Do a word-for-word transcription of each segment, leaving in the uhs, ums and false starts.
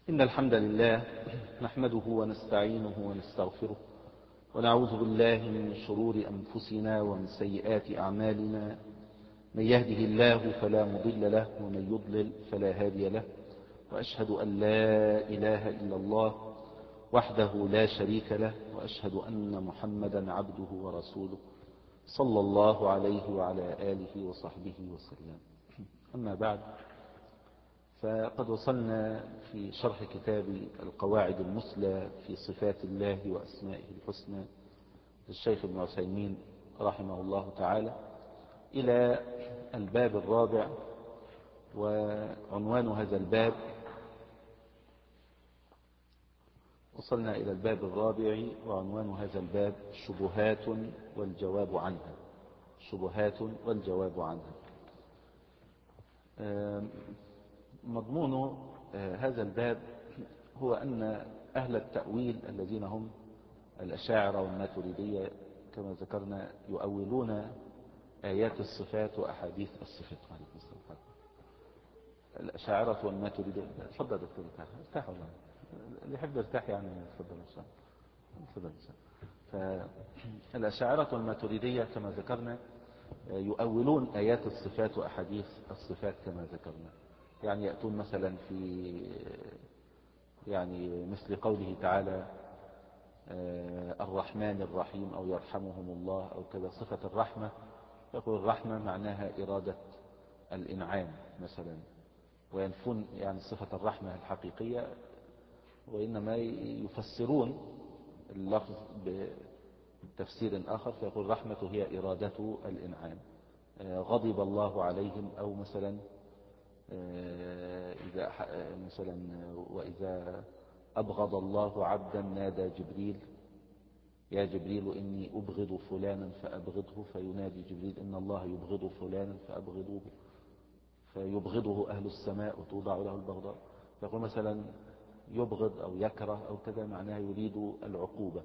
إن الحمد لله نحمده ونستعينه ونستغفره ونعوذ بالله من شرور أنفسنا ومن سيئات أعمالنا. من يهده الله فلا مضل له ومن يضلل فلا هادي له، وأشهد أن لا إله إلا الله وحده لا شريك له، وأشهد أن محمدا عبده ورسوله صلى الله عليه وعلى آله وصحبه وسلم. أما بعد، فقد وصلنا في شرح كتاب القواعد المثلى في صفات الله وأسمائه الحسنى للشيخ ابن عثيمين رحمه الله تعالى إلى الباب الرابع، وعنوان هذا الباب وصلنا إلى الباب الرابع وعنوان هذا الباب شبهات والجواب عنها. شبهات والجواب عنها. مضمون هذا الباب هو أن أهل التأويل الذين هم الأشاعرة والماتريدية كما ذكرنا يؤولون آيات الصفات وأحاديث الصفات. الأشاعرة والماتريدية. تفضل دكتور، ارتاح والله، اللي يحب يرتاح يعني تفضل إن شاء الله. فالأشاعرة والماتريدية كما ذكرنا يؤولون آيات الصفات وأحاديث الصفات كما ذكرنا. يعني يأتون مثلا في يعني مثل قوله تعالى الرحمن الرحيم أو يرحمهم الله أو كذا، صفة الرحمة يقول الرحمة معناها إرادة الإنعام مثلا، وينفون يعني صفة الرحمة الحقيقية، وإنما يفسرون اللفظ بتفسير آخر، فيقول الرحمة هي إرادة الإنعام. غضب الله عليهم، أو مثلا إذا مثلا وإذا أبغض الله عبدا نادى جبريل يا جبريل إني أبغض فلانا فأبغضه، فينادي جبريل إن الله يبغض فلانا فأبغضوه، فيبغضه أهل السماء وتوضع له البغضاء. يقول مثلا يبغض أو يكره أو كذا معناها يريد العقوبة.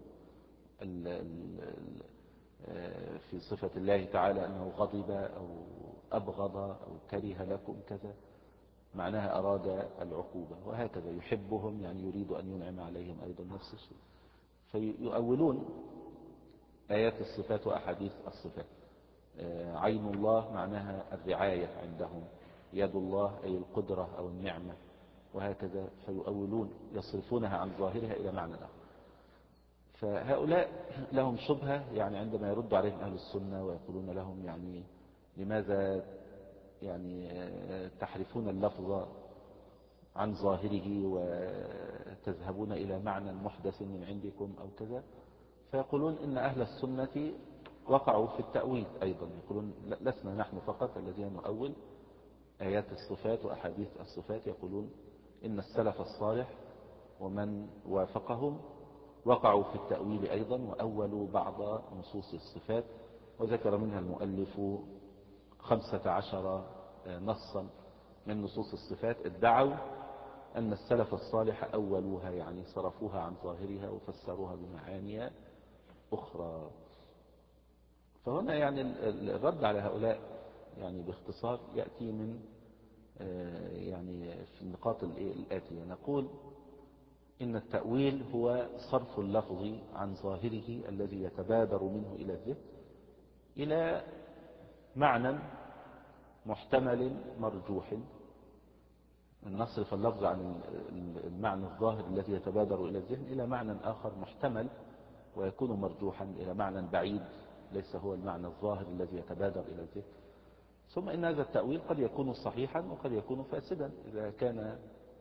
في صفة الله تعالى أنه غضب أو أبغض أو كره لكم كذا معناها أراد العقوبة، وهكذا يحبهم يعني يريد أن ينعم عليهم أيضا نفس الشيء. فيؤولون آيات الصفات وأحاديث الصفات. عين الله معناها الرعاية عندهم، يد الله أي القدرة أو النعمة، وهكذا. فيؤولون يصرفونها عن ظاهرها إلى معنى آخر. فهؤلاء لهم شبهة يعني عندما يرد عليهم أهل السنة ويقولون لهم يعني لماذا يعني تحرفون اللفظ عن ظاهره وتذهبون إلى معنى محدث من عندكم أو كذا، فيقولون إن أهل السنة وقعوا في التأويل أيضا. يقولون لسنا نحن فقط الذين نؤول آيات الصفات وأحاديث الصفات، يقولون إن السلف الصالح ومن وافقهم وقعوا في التأويل أيضا، وأولوا بعض نصوص الصفات، وذكر منها المؤلف خمسة عشر نصا من نصوص الصفات ادعوا أن السلف الصالح أولوها، يعني صرفوها عن ظاهرها وفسروها بمعاني أخرى. فهنا يعني الرد على هؤلاء يعني باختصار يأتي من يعني في النقاط الآتية. نقول إن التأويل هو صرف اللفظ عن ظاهره الذي يتبادر منه إلى الذهن إلى معنى محتمل مرجوح. نصرف اللفظ عن المعنى الظاهر الذي يتبادر إلى الذهن إلى معنى آخر محتمل ويكون مرجوحا إلى معنى بعيد ليس هو المعنى الظاهر الذي يتبادر إلى الذهن. ثم إن هذا التأويل قد يكون صحيحا وقد يكون فاسدا إذا كان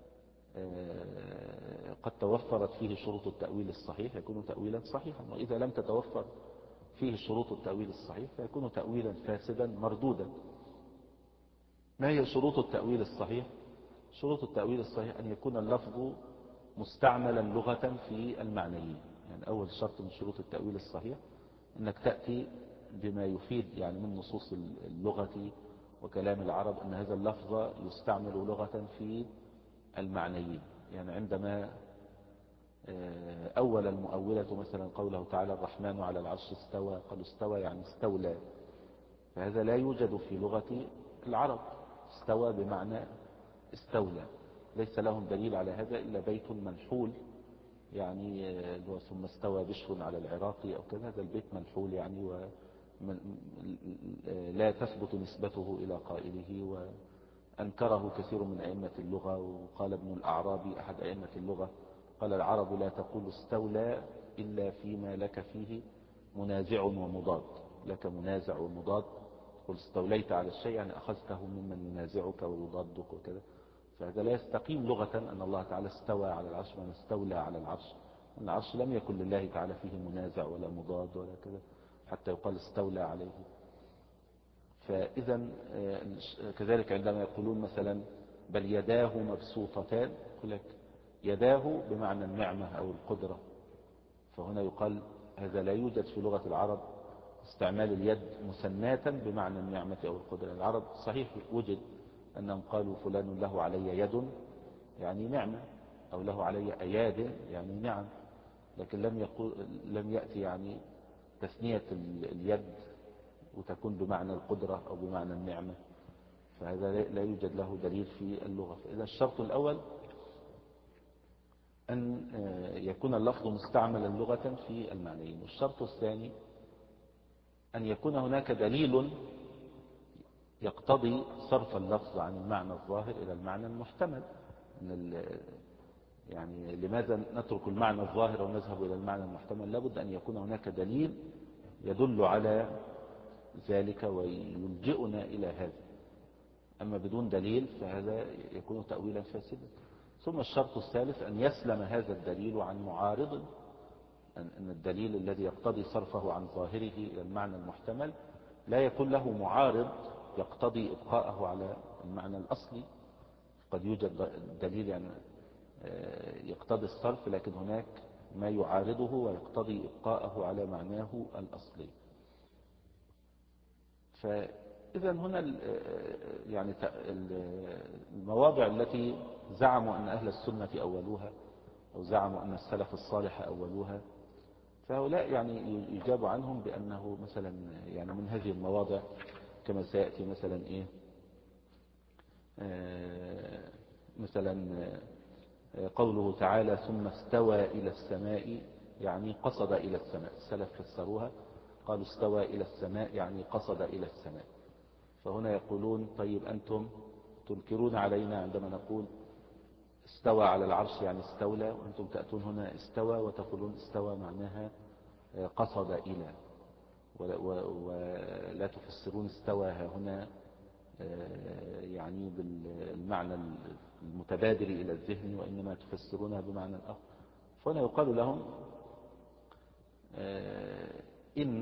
قد توفرت فيه شروط التأويل الصحيح يكون تأويلا صحيحا، وإذا لم تتوفر فيه شروط التأويل الصحيح فيكون تأويلا فاسدا مردودا. ما هي شروط التأويل الصحيح؟ شروط التأويل الصحيح أن يكون اللفظ مستعملا لغة في المعنيين. يعني أول شرط من شروط التأويل الصحيح أنك تأتي بما يفيد يعني من نصوص اللغة وكلام العرب أن هذا اللفظ يستعمل لغة في المعنيين. يعني عندما أول المؤولة مثلا قوله تعالى الرحمن على العرش استوى، قالوا استوى يعني استولى، فهذا لا يوجد في لغة العرب. استوى بمعنى استولى. ليس لهم دليل على هذا إلا بيت منحول، يعني ثم استوى بشر على العراق أو كذا، هذا البيت منحول يعني ولا تثبت نسبته إلى قائله، وأنكره كثير من أئمة اللغة. وقال ابن الأعرابي أحد أئمة اللغة قال: العرب لا تقول استولى إلا فيما لك فيه منازع ومضاد، لك منازع ومضاد، قل استوليت على الشيء يعني أخذته ممن ينازعك ويضادك وكذا. فهذا لا يستقيم لغة أن الله تعالى استوى على العرش وأن استولى على العرش. العرش لم يكن لله تعالى فيه منازع ولا مضاد ولا كذا حتى يقال استولى عليه. فإذا كذلك عندما يقولون مثلا بل يداه مبسوطتان، يقول لك يداه بمعنى النعمة أو القدرة، فهنا يقال هذا لا يوجد في لغة العرب استعمال اليد مثناة بمعنى النعمة أو القدرة. العرب صحيح وجد أنهم قالوا فلان له علي يد يعني نعمة، أو له علي أياد يعني نعم، لكن لم يقول لم يأتي يعني تثنية اليد وتكون بمعنى القدرة أو بمعنى النعمة، فهذا لا يوجد له دليل في اللغة. فإذا الشرط الأول أن يكون اللفظ مستعملا لغة في المعنيين. والشرط الثاني أن يكون هناك دليل يقتضي صرف اللفظ عن المعنى الظاهر إلى المعنى المحتمل. يعني لماذا نترك المعنى الظاهر ونذهب إلى المعنى المحتمل؟ لابد أن يكون هناك دليل يدل على ذلك ويلجئنا إلى هذا، أما بدون دليل فهذا يكون تأويلا فاسدا. ثم الشرط الثالث أن يسلم هذا الدليل عن معارض، أن الدليل الذي يقتضي صرفه عن ظاهره إلى المعنى المحتمل لا يكون له معارض يقتضي إبقاءه على المعنى الأصلي. قد يوجد دليل يعني يقتضي الصرف لكن هناك ما يعارضه ويقتضي إبقاءه على معناه الأصلي. فإذا هنا يعني المواضع التي زعموا أن أهل السنة أولوها أو زعموا أن السلف الصالح أولوها، فهؤلاء يعني يجاب عنهم بأنه مثلا يعني من هذه المواضع كما سيأتي مثلا إيه آه مثلا قوله تعالى ثم استوى إلى السماء يعني قصد إلى السماء. السلف فسروها قالوا استوى إلى السماء يعني قصد إلى السماء. فهنا يقولون طيب أنتم تنكرون علينا عندما نقول استوى على العرش يعني استولى، وأنتم تأتون هنا استوى وتقولون استوى معناها قصد إلى، ولا تفسرون استوى هنا يعني بالمعنى المتبادر إلى الذهن، وإنما تفسرونها بمعنى آخر. فهنا يقال لهم إن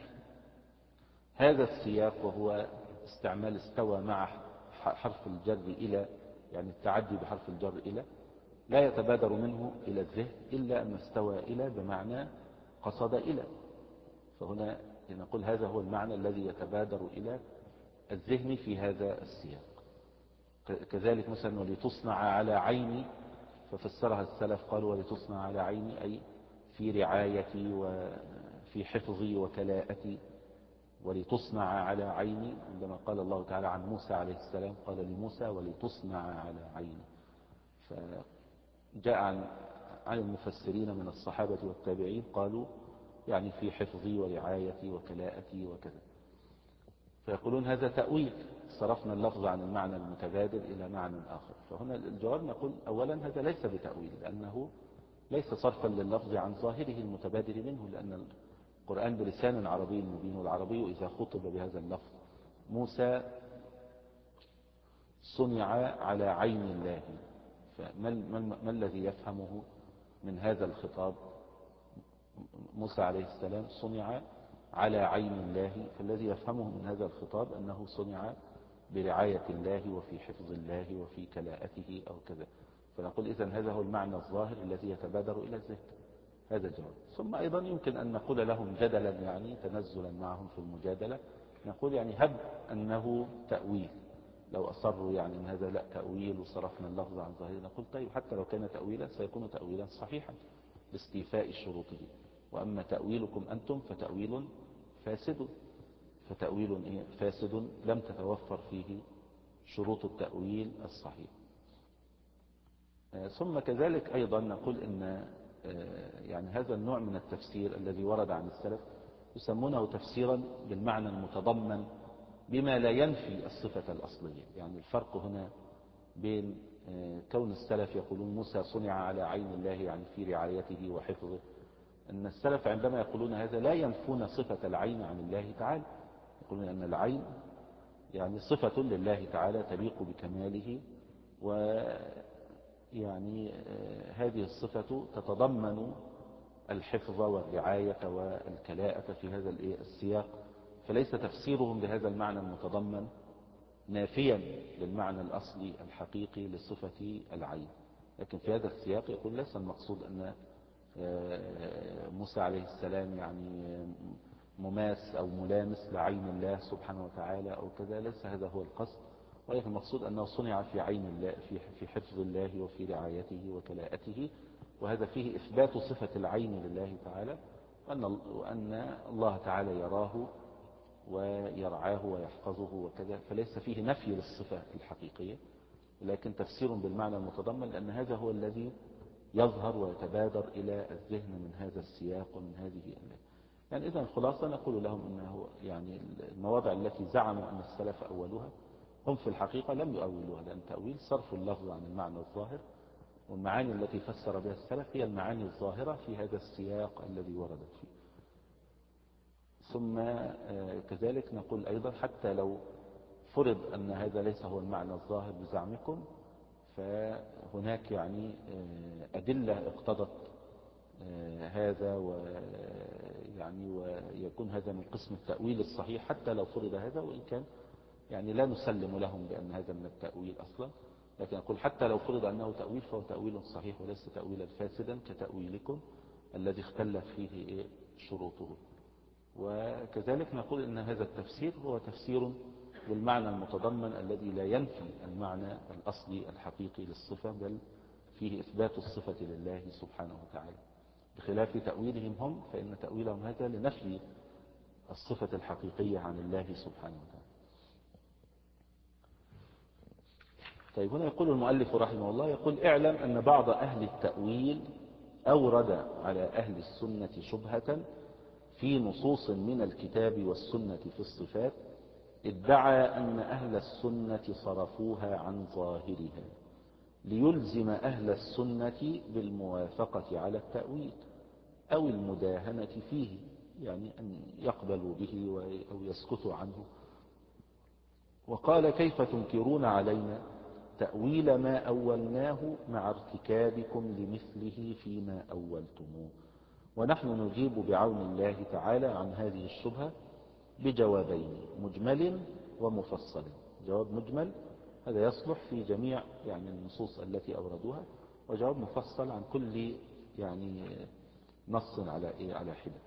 هذا السياق وهو استعمال استوى مع حرف الجر إلى، يعني التعدي بحرف الجر إلى، لا يتبادر منه إلى الذهن إلا أن استوى إلى بمعنى قصد إلى. فهنا نقول هذا هو المعنى الذي يتبادر إلى الذهن في هذا السياق. كذلك مثلا ولتصنع على عيني، ففسرها السلف قالوا ولتصنع على عيني أي في رعايتي وفي حفظي وكلاءتي، ولتصنع على عيني. عندما قال الله تعالى عن موسى عليه السلام قال لموسى ولتصنع على عيني. فجاء عن عن المفسرين من الصحابة والتابعين قالوا يعني في حفظي ورعايتي وكلاءتي وكذا. فيقولون هذا تأويل، صرفنا اللفظ عن المعنى المتبادل إلى معنى آخر. فهنا الجواب نقول أولا هذا ليس بتأويل، لأنه ليس صرفا لللفظ عن ظاهره المتبادل منه، لأن القرآن بلسان عربي مبين، والعربي إذا خطب بهذا اللفظ موسى صنع على عين الله، فما ما الذي يفهمه من هذا الخطاب؟ موسى عليه السلام صنع على عين الله، فالذي يفهمه من هذا الخطاب أنه صنع برعاية الله وفي حفظ الله وفي كلاءته أو كذا. فنقول إذن هذا هو المعنى الظاهر الذي يتبادر إلى الذهن. هذا الجواب. ثم أيضا يمكن أن نقول لهم جدلا يعني تنزلا معهم في المجادلة، نقول يعني هب أنه تأويل، لو أصروا يعني أن هذا لا تأويل وصرفنا اللفظ عن ظاهره، نقول طيب حتى لو كان تأويلا سيكون تأويلا صحيحا باستيفاء شروطه، وأما تأويلكم أنتم فتأويل فاسد، فتأويل فاسد لم تتوفر فيه شروط التأويل الصحيح. ثم كذلك أيضا نقول إن يعني هذا النوع من التفسير الذي ورد عن السلف يسمونه تفسيرا بالمعنى المتضمن بما لا ينفي الصفة الأصلية. يعني الفرق هنا بين كون السلف يقولون موسى صنع على عين الله، يعني في رعايته وحفظه، أن السلف عندما يقولون هذا لا ينفون صفة العين عن الله تعالى، يقولون أن العين يعني صفة لله تعالى تليق بكماله، ويعني هذه الصفة تتضمن الحفظ والرعاية والكلاءة في هذا السياق، فليس تفسيرهم بهذا المعنى المتضمن نافيا للمعنى الأصلي الحقيقي لصفة العين. لكن في هذا السياق يقول ليس المقصود أن موسى عليه السلام يعني مماس أو ملامس لعين الله سبحانه وتعالى أو كذا، ليس هذا هو القصد، ولكن المقصود أنه صنع في عين الله، في حفظ الله وفي رعايته وكلاءته، وهذا فيه إثبات صفة العين لله تعالى، وأن الله تعالى يراه ويرعاه ويحفظه وكذا، فليس فيه نفي للصفة الحقيقية، لكن تفسير بالمعنى المتضمن، لأن هذا هو الذي يظهر ويتبادر إلى الذهن من هذا السياق ومن هذه الآية. يعني إذا الخلاصة نقول لهم أنه يعني المواضع التي زعموا أن السلف أولوها هم في الحقيقة لم يؤولوها، لأن تأويل صرف اللفظ عن المعنى الظاهر، والمعاني التي فسر بها السلف هي المعاني الظاهرة في هذا السياق الذي وردت فيه. ثم كذلك نقول أيضا حتى لو فرض أن هذا ليس هو المعنى الظاهر بزعمكم، فهناك يعني أدلة اقتضت هذا، ويعني ويكون هذا من قسم التأويل الصحيح حتى لو فرض هذا، وإن كان يعني لا نسلم لهم بأن هذا من التأويل أصلا، لكن أقول حتى لو فرض أنه تأويل فهو تأويل صحيح وليس تأويلا فاسدا كتأويلكم الذي اختلت فيه شروطه. وكذلك نقول أن هذا التفسير هو تفسير بالمعنى المتضمن الذي لا ينفي المعنى الأصلي الحقيقي للصفة، بل فيه إثبات الصفة لله سبحانه وتعالى، بخلاف تأويلهم هم، فإن تأويلهم هذا لنفي الصفة الحقيقية عن الله سبحانه وتعالى. طيب هنا يقول المؤلف رحمه الله، يقول اعلم أن بعض أهل التأويل أورد على أهل السنة شبهة في نصوص من الكتاب والسنة في الصفات، ادعى أن أهل السنة صرفوها عن ظاهرها ليلزم أهل السنة بالموافقة على التأويل أو المداهنة فيه، يعني أن يقبلوا به أو يسكتوا عنه. وقال كيف تنكرون علينا تأويل ما أولناه مع ارتكابكم لمثله فيما أولتموه؟ ونحن نجيب بعون الله تعالى عن هذه الشبهة بجوابين، مجمل ومفصل. جواب مجمل هذا يصلح في جميع يعني النصوص التي أوردوها، وجواب مفصل عن كل يعني نص على إيه على حدة.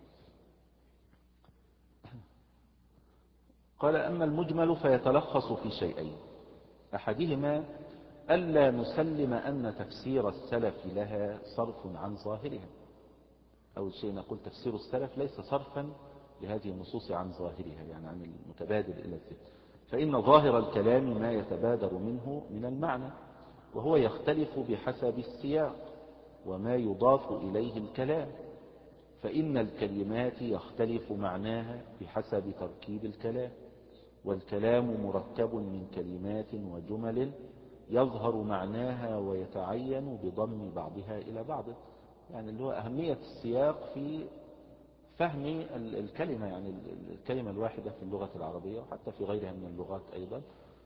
قال أما المجمل فيتلخص في شيئين، أحدهما ألا نسلم أن تفسير السلف لها صرف عن ظاهرها. أول شيء نقول تفسير السلف ليس صرفا لهذه النصوص عن ظاهرها، يعني عن المتبادل إلى الذهن، فإن ظاهر الكلام ما يتبادر منه من المعنى، وهو يختلف بحسب السياق وما يضاف إليه الكلام، فإن الكلمات يختلف معناها بحسب تركيب الكلام، والكلام مركب من كلمات وجمل يظهر معناها ويتعين بضم بعضها إلى بعض. يعني اللي هو أهمية السياق في فهم الكلمة، يعني الكلمة الواحدة في اللغة العربية وحتى في غيرها من اللغات أيضا،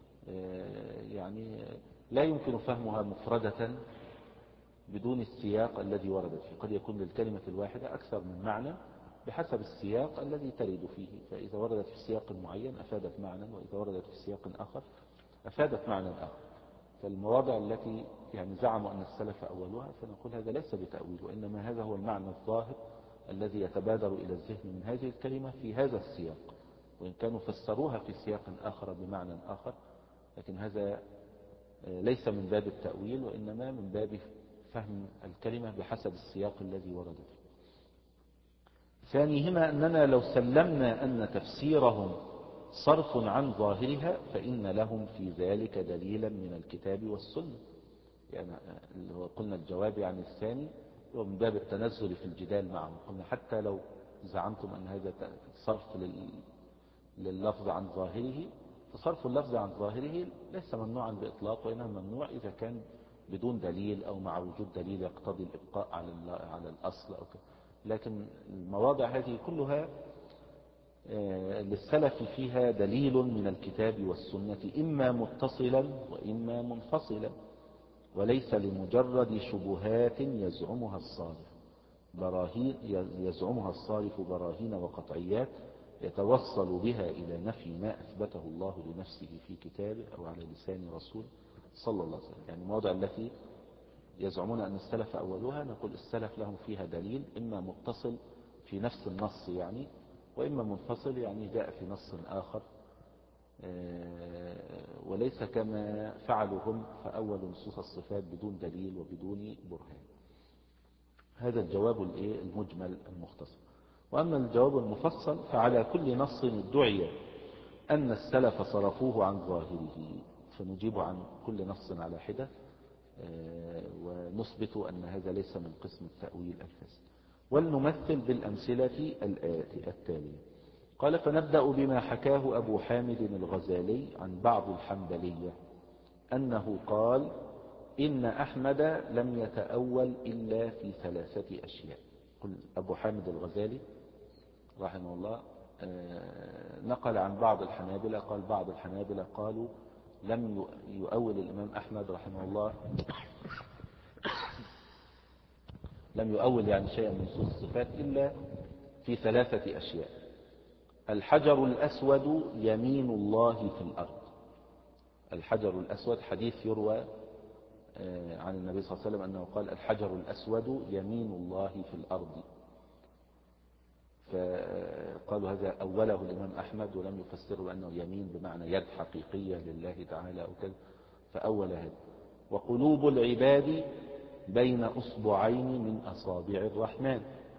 يعني لا يمكن فهمها مفردة بدون السياق الذي وردت فيه. قد يكون للكلمة الواحدة أكثر من معنى بحسب السياق الذي ترد فيه، فإذا وردت في سياق معين أفادت معنى، وإذا وردت في سياق آخر أفادت معنى آخر. فالمواضع التي يعني زعموا أن السلف أولوها فنقول هذا ليس بتأويل، وإنما هذا هو المعنى الظاهر الذي يتبادر إلى الذهن من هذه الكلمة في هذا السياق، وإن كانوا فسروها في سياق آخر بمعنى آخر، لكن هذا ليس من باب التأويل، وإنما من باب فهم الكلمة بحسب السياق الذي ورد فيه. ثانيهما أننا لو سلمنا أن تفسيرهم صرف عن ظاهرها فإن لهم في ذلك دليلا من الكتاب والسنة، يعني اللي هو قلنا الجواب يعني الثاني هو من باب التنزل في الجدال معهم. قلنا حتى لو زعمتم أن هذا صرف لللفظ عن ظاهره، فصرف اللفظ عن ظاهره ليس ممنوعا بإطلاق، وإنما ممنوع إذا كان بدون دليل أو مع وجود دليل يقتضي الإبقاء على على الأصل أو كده. لكن المواضع هذه كلها للسلف فيها دليل من الكتاب والسنة إما متصلا وإما منفصلا، وليس لمجرد شبهات يزعمها الصارف براهين يزعمها الصارف براهين وقطعيات يتوصل بها إلى نفي ما أثبته الله لنفسه في كتابه أو على لسان رسوله صلى الله عليه وسلم. يعني المواضع التي يزعمون أن السلف أولها نقول السلف لهم فيها دليل إما متصل في نفس النص يعني، وإما منفصل يعني جاء في نص آخر، وليس كما فعلوا هم فأول نصوص الصفات بدون دليل وبدون برهان. هذا الجواب المجمل المختصر. وأما الجواب المفصل فعلى كل نص ادعي أن السلف صرفوه عن ظاهره فنجيب عن كل نص على حدة ونثبت أن هذا ليس من قسم التأويل الفاسد. ولنمثل بالأمثلة التالية. قال فنبدأ بما حكاه أبو حامد الغزالي عن بعض الحنبلية أنه قال إن أحمد لم يتأول إلا في ثلاثة أشياء. قل أبو حامد الغزالي رحمه الله نقل عن بعض الحنابلة قال بعض الحنابلة قالوا لم يؤول الإمام أحمد رحمه الله لم يؤول يعني شيئا من نصوص الصفات إلا في ثلاثة أشياء. الحجر الأسود يمين الله في الأرض. الحجر الأسود حديث يروى عن النبي صلى الله عليه وسلم أنه قال الحجر الأسود يمين الله في الأرض، فقالوا هذا أوله الإمام أحمد ولم يفسره بأنه يمين بمعنى يد حقيقية لله تعالى أو كذا، فأول هذا. وقلوب العباد بين أصبعين من أصابع الرحمن،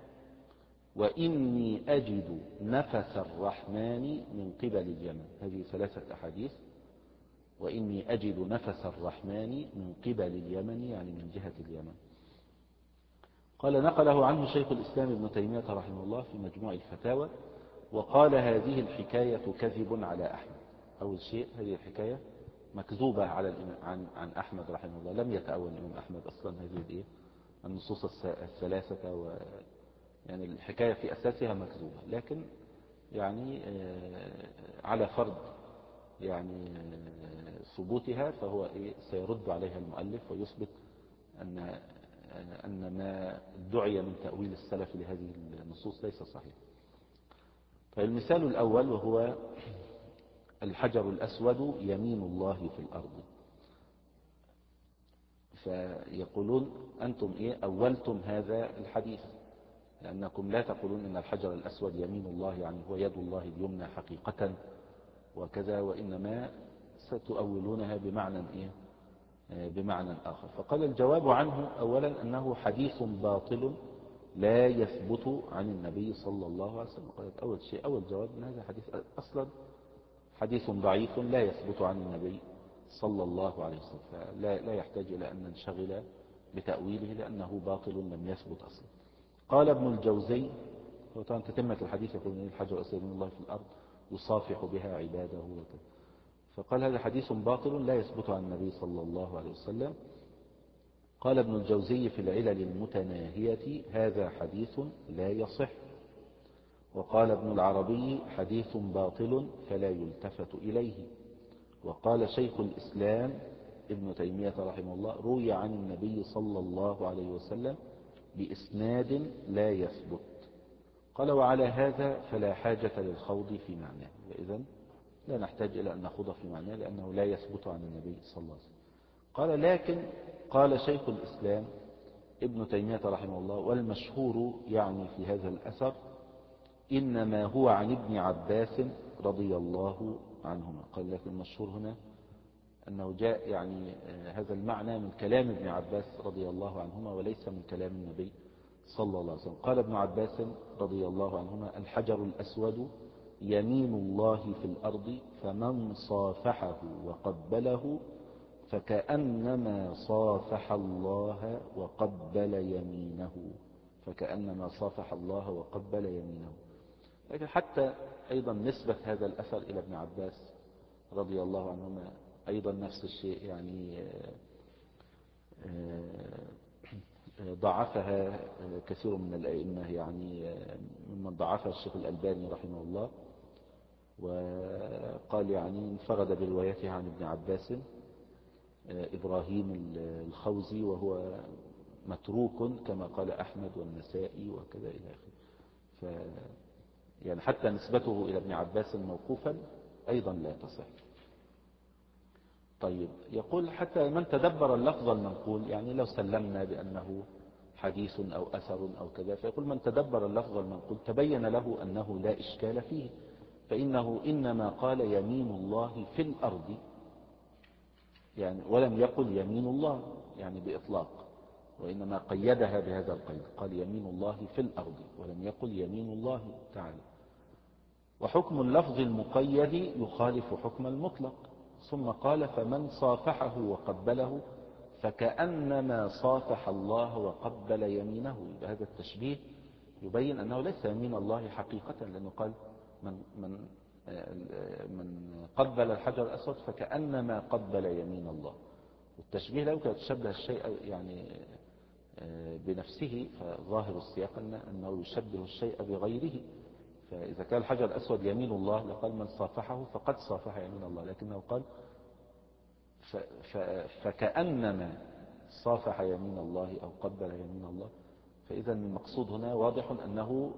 وإني أجد نفس الرحمن من قبل اليمن. هذه ثلاثة أحاديث. وإني أجد نفس الرحمن من قبل اليمن يعني من جهة اليمن. قال نقله عنه شيخ الإسلام ابن تيمية رحمه الله في مجموع الفتاوى وقال هذه الحكاية كذب على أحمد. أول شيء هذه الحكاية مكذوبة على عن عن أحمد رحمه الله، لم يتأول الإمام أحمد أصلا هذه النصوص الثلاثة، و يعني الحكاية في أساسها مكذوبة، لكن يعني على فرض يعني ثبوتها فهو سيرد عليها المؤلف ويثبت أن أن ما ادعي من تأويل السلف لهذه النصوص ليس صحيح. فالمثال الأول وهو الحجر الأسود يمين الله في الأرض. فيقولون أنتم إيه أولتم هذا الحديث، لأنكم لا تقولون إن الحجر الأسود يمين الله يعني هو يد الله اليمنى حقيقة وكذا، وإنما ستؤولونها بمعنى إيه بمعنى آخر. فقال الجواب عنه أولا أنه حديث باطل لا يثبت عن النبي صلى الله عليه وسلم. قالت أول شيء أول جواب أن هذا حديث أصلا حديث ضعيف لا يثبت عن النبي صلى الله عليه وسلم، فلا لا يحتاج إلى أن ننشغل بتأويله لأنه باطل لم يثبت أصلا. قال ابن الجوزي وطبعا تتمة الحديث يقول إن الحجر أسود من الله في الأرض يصافح بها عباده وكذا، فقال هذا حديث باطل لا يثبت عن النبي صلى الله عليه وسلم. قال ابن الجوزي في العلل المتناهية هذا حديث لا يصح. وقال ابن العربي حديث باطل فلا يلتفت إليه. وقال شيخ الإسلام ابن تيمية رحمه الله روي عن النبي صلى الله عليه وسلم بإسناد لا يثبت. قال وعلى هذا فلا حاجة للخوض في معناه، وإذن لا نحتاج إلى أن نخوض في معناه لأنه لا يثبت عن النبي صلى الله عليه وسلم. قال لكن قال شيخ الإسلام ابن تيمية رحمه الله والمشهور يعني في هذا الأثر إنما هو عن ابن عباس رضي الله عنهما. قال لكن المشهور هنا أنه جاء يعني هذا المعنى من كلام ابن عباس رضي الله عنهما وليس من كلام النبي صلى الله عليه وسلم. قال ابن عباس رضي الله عنهما الحجر الأسود يمين الله في الأرض فمن صافحه وقبله فكأنما صافح الله وقبل يمينه. فكأنما صافح الله وقبل يمينه. لكن حتى أيضا نسبة هذا الأثر إلى ابن عباس رضي الله عنهما أيضا نفس الشيء، يعني ضعفها كثير من الأئمة، يعني ممن ضعفها الشيخ الألباني رحمه الله، وقال يعني انفرد بروايته عن ابن عباس إبراهيم الخوزي، وهو متروك كما قال أحمد والنسائي وكذا إلى آخره. ف يعني حتى نسبته إلى ابن عباس موقوفا أيضا لا تصح. طيب، يقول حتى من تدبر اللفظ المنقول، يعني لو سلمنا بأنه حديث أو أثر أو كذا، فيقول من تدبر اللفظ المنقول تبين له أنه لا إشكال فيه، فإنه إنما قال يمين الله في الأرض، يعني ولم يقل يمين الله يعني بإطلاق، وإنما قيدها بهذا القيد، قال يمين الله في الأرض ولم يقل يمين الله تعالى. وحكم اللفظ المقيد يخالف حكم المطلق. ثم قال فمن صافحه وقبله فكأنما صافح الله وقبل يمينه. هذا التشبيه يبين أنه ليس يمين الله حقيقة، لأنه قال من, من, من قبل الحجر الأسود فكأنما قبل يمين الله. والتشبيه لا يمكن أن تشبه الشيء يعني بنفسه، فظاهر السياق أنه يشبه الشيء بغيره. فإذا كان الحجر الأسود يمين الله لقال من صافحه فقد صافح يمين الله، لكنه قال فكأنما صافح يمين الله أو قبل يمين الله. فإذا المقصود هنا واضح أنه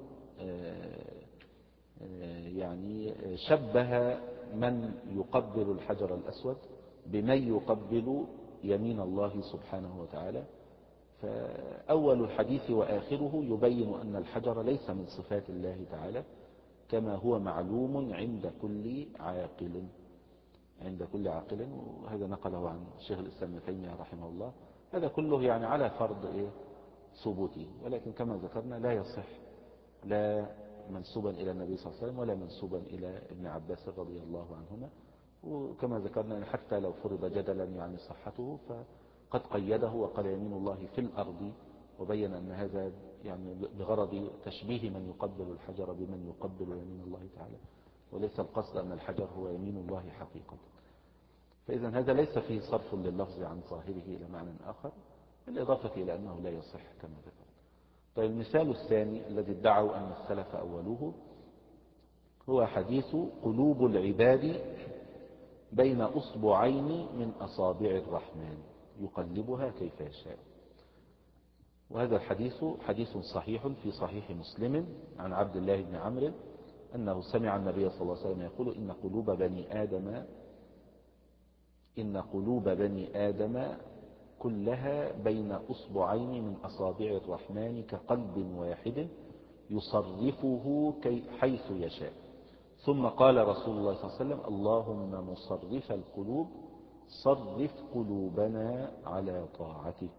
يعني شبه من يقبل الحجر الأسود بمن يقبل يمين الله سبحانه وتعالى. فأول الحديث وآخره يبين أن الحجر ليس من صفات الله تعالى، كما هو معلوم عند كل عاقل عند كل عاقل وهذا نقله عن شيخ الإسلام ابن تيمية رحمه الله. هذا كله يعني على فرض إيه؟ ثبوته، ولكن كما ذكرنا لا يصح لا منسوبا إلى النبي صلى الله عليه وسلم ولا منسوبا إلى ابن عباس رضي الله عنهما. وكما ذكرنا حتى لو فرض جدلا يعني صحته، فقد قيده وقال يمين الله في الأرض، وبين أن هذا يعني بغرض تشبيه من يقبل الحجر بمن يقبل يمين الله تعالى، وليس القصد أن الحجر هو يمين الله حقيقة. فإذا هذا ليس فيه صرف لللفظ عن ظاهره إلى معنى آخر، بالإضافة إلى أنه لا يصح كما ذكر. طيب، المثال الثاني الذي ادعوا أن السلف أولوه هو حديث قلوب العباد بين أصبعين من أصابع الرحمن يقلبها كيف يشاء. وهذا الحديث حديث صحيح في صحيح مسلم عن عبد الله بن عمرو أنه سمع النبي صلى الله عليه وسلم يقول إن قلوب بني آدم إن قلوب بني آدم كلها بين أصبعين من أصابع الرحمن كقلب واحد يصرفه حيث يشاء. ثم قال رسول الله صلى الله عليه وسلم اللهم مصرف القلوب صرف قلوبنا على طاعتك.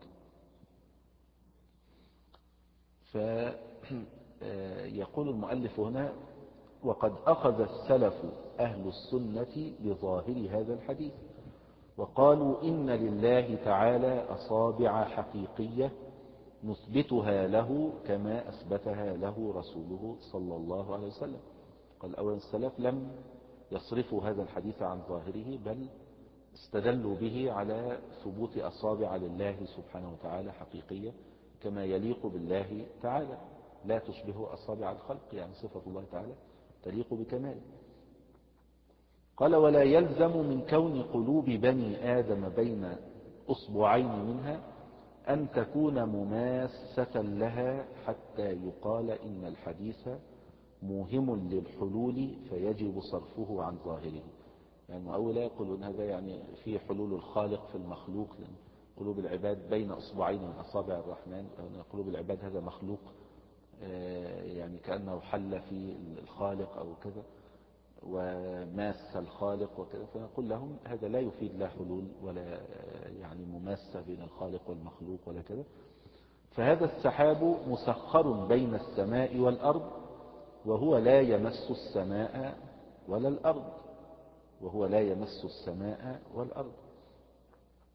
فيقول المؤلف هنا وقد أخذ السلف أهل السنة بظاهر هذا الحديث وقالوا إن لله تعالى أصابع حقيقية نثبتها له كما أثبتها له رسوله صلى الله عليه وسلم. قال أولا السلف لم يصرفوا هذا الحديث عن ظاهره، بل استدلوا به على ثبوت أصابع لله سبحانه وتعالى حقيقية كما يليق بالله تعالى، لا تشبه أصابع الخلق، يعني صفة الله تعالى تليق بكماله. قال ولا يلزم من كون قلوب بني آدم بين أصبعين منها أن تكون مماسة لها حتى يقال إن الحديث موهم للحلول فيجب صرفه عن ظاهره. يعني المؤولة يقولون هذا يعني في حلول الخالق في المخلوق، لأن قلوب العباد بين أصبعين من أصابع الرحمن، يعني قلوب العباد هذا مخلوق يعني كأنه حل في الخالق أو كذا وماس الخالق وكذا، فنقول لهم هذا لا يفيد لا حلول ولا يعني مماسة بين الخالق والمخلوق ولا كذا. فهذا السحاب مسخر بين السماء والأرض وهو لا يمس السماء ولا الأرض وهو لا يمس السماء والأرض.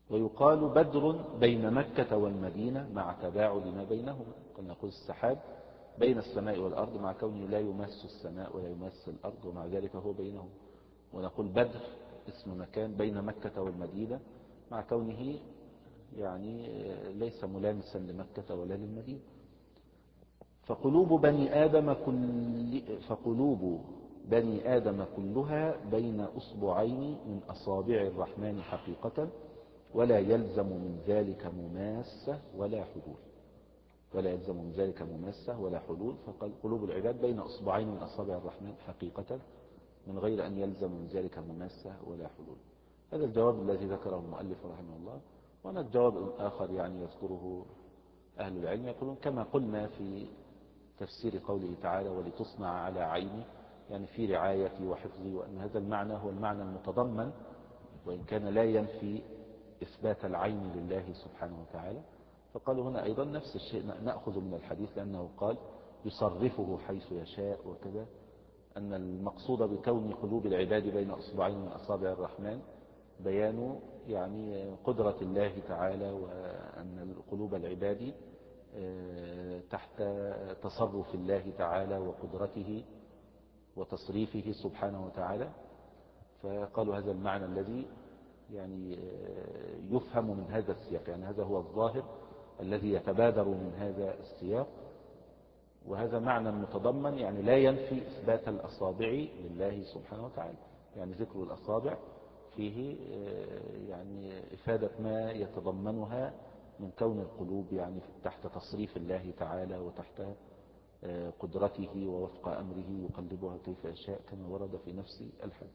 ويقال بدر بين مكة والمدينة مع تباعد ما بينهما. قلنا نقول السحاب بين السماء والأرض مع كونه لا يمس السماء ولا يمس الأرض ومع ذلك هو بينهم. ونقول بدر اسم مكان بين مكة والمدينة مع كونه يعني ليس ملامسا لمكة ولا للمدينة. فقلوب بني آدم كل فقلوب بني آدم كلها بين أصبعين من أصابع الرحمن حقيقة، ولا يلزم من ذلك مماسة ولا حلول. ولا يلزم من ذلك مماسة ولا حلول. فقلوب العباد بين أصبعين من أصابع الرحمن حقيقة من غير أن يلزم من ذلك مماسة ولا حلول. هذا الجواب الذي ذكره المؤلف رحمه الله. وهناك جواب آخر يعني يذكره أهل العلم، يقولون كما قلنا في تفسير قوله تعالى ولتصنع على عيني، يعني في رعايتي وحفظي، وأن هذا المعنى هو المعنى المتضمن وإن كان لا ينفي إثبات العين لله سبحانه وتعالى. فقالوا هنا أيضا نفس الشيء نأخذ من الحديث، لأنه قال يصرفه حيث يشاء وكذا، أن المقصود بكون قلوب العباد بين أصبعين من أصابع الرحمن بيان يعني قدرة الله تعالى، وأن قلوب العباد تحت تصرف الله تعالى وقدرته وتصريفه سبحانه وتعالى. فقالوا هذا المعنى الذي يعني يفهم من هذا السياق، يعني هذا هو الظاهر الذي يتبادر من هذا السياق. وهذا معنى متضمن يعني لا ينفي إثبات الأصابع لله سبحانه وتعالى. يعني ذكر الأصابع فيه يعني إفادة ما يتضمنها من كون القلوب يعني تحت تصريف الله تعالى وتحت قدرته ووفق أمره يقلبها كيف يشاء كما ورد في نفس الحديث.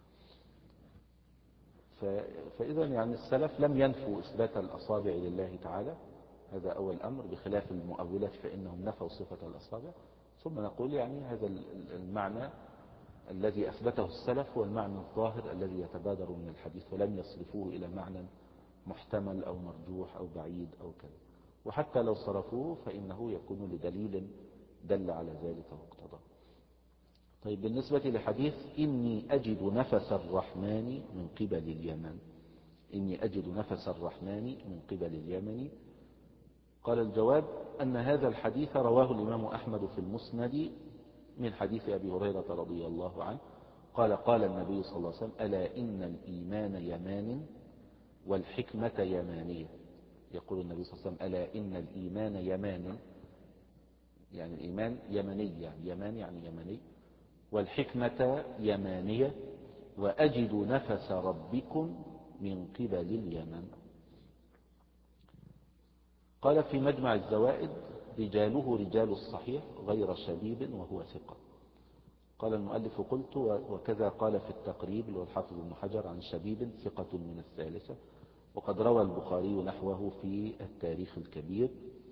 فإذا يعني السلف لم ينفوا إثبات الأصابع لله تعالى، هذا أول أمر، بخلاف المؤولة فإنهم نفوا صفة الأصابع. ثم نقول يعني هذا المعنى الذي أثبته السلف هو المعنى الظاهر الذي يتبادر من الحديث، ولم يصرفوه إلى معنى محتمل أو مرجوح أو بعيد أو كذا. وحتى لو صرفوه فإنه يكون لدليل دل على ذلك واقتضى. طيب بالنسبة لحديث إني أجد نفس الرحمن من قبل اليمن، إني أجد نفس الرحمن من قبل اليمن، قال الجواب أن هذا الحديث رواه الإمام أحمد في المسند من حديث أبي هريرة رضي الله عنه قال قال النبي صلى الله عليه وسلم ألا إن الإيمان يمان والحكمة يمانية. يقول النبي صلى الله عليه وسلم ألا إن الإيمان يمان، يعني الإيمان يمني، يعني يمان يعني يمني، والحكمة يمانية، وأجد نفس ربكم من قبل اليمن. قال في مجمع الزوائد رجاله رجال الصحيح غير شبيب وهو ثقة. قال المؤلف قلت وكذا قال في التقريب والحافظ ابن حجر عن شبيب ثقة من الثالثة، وقد روى البخاري نحوه في التاريخ الكبير.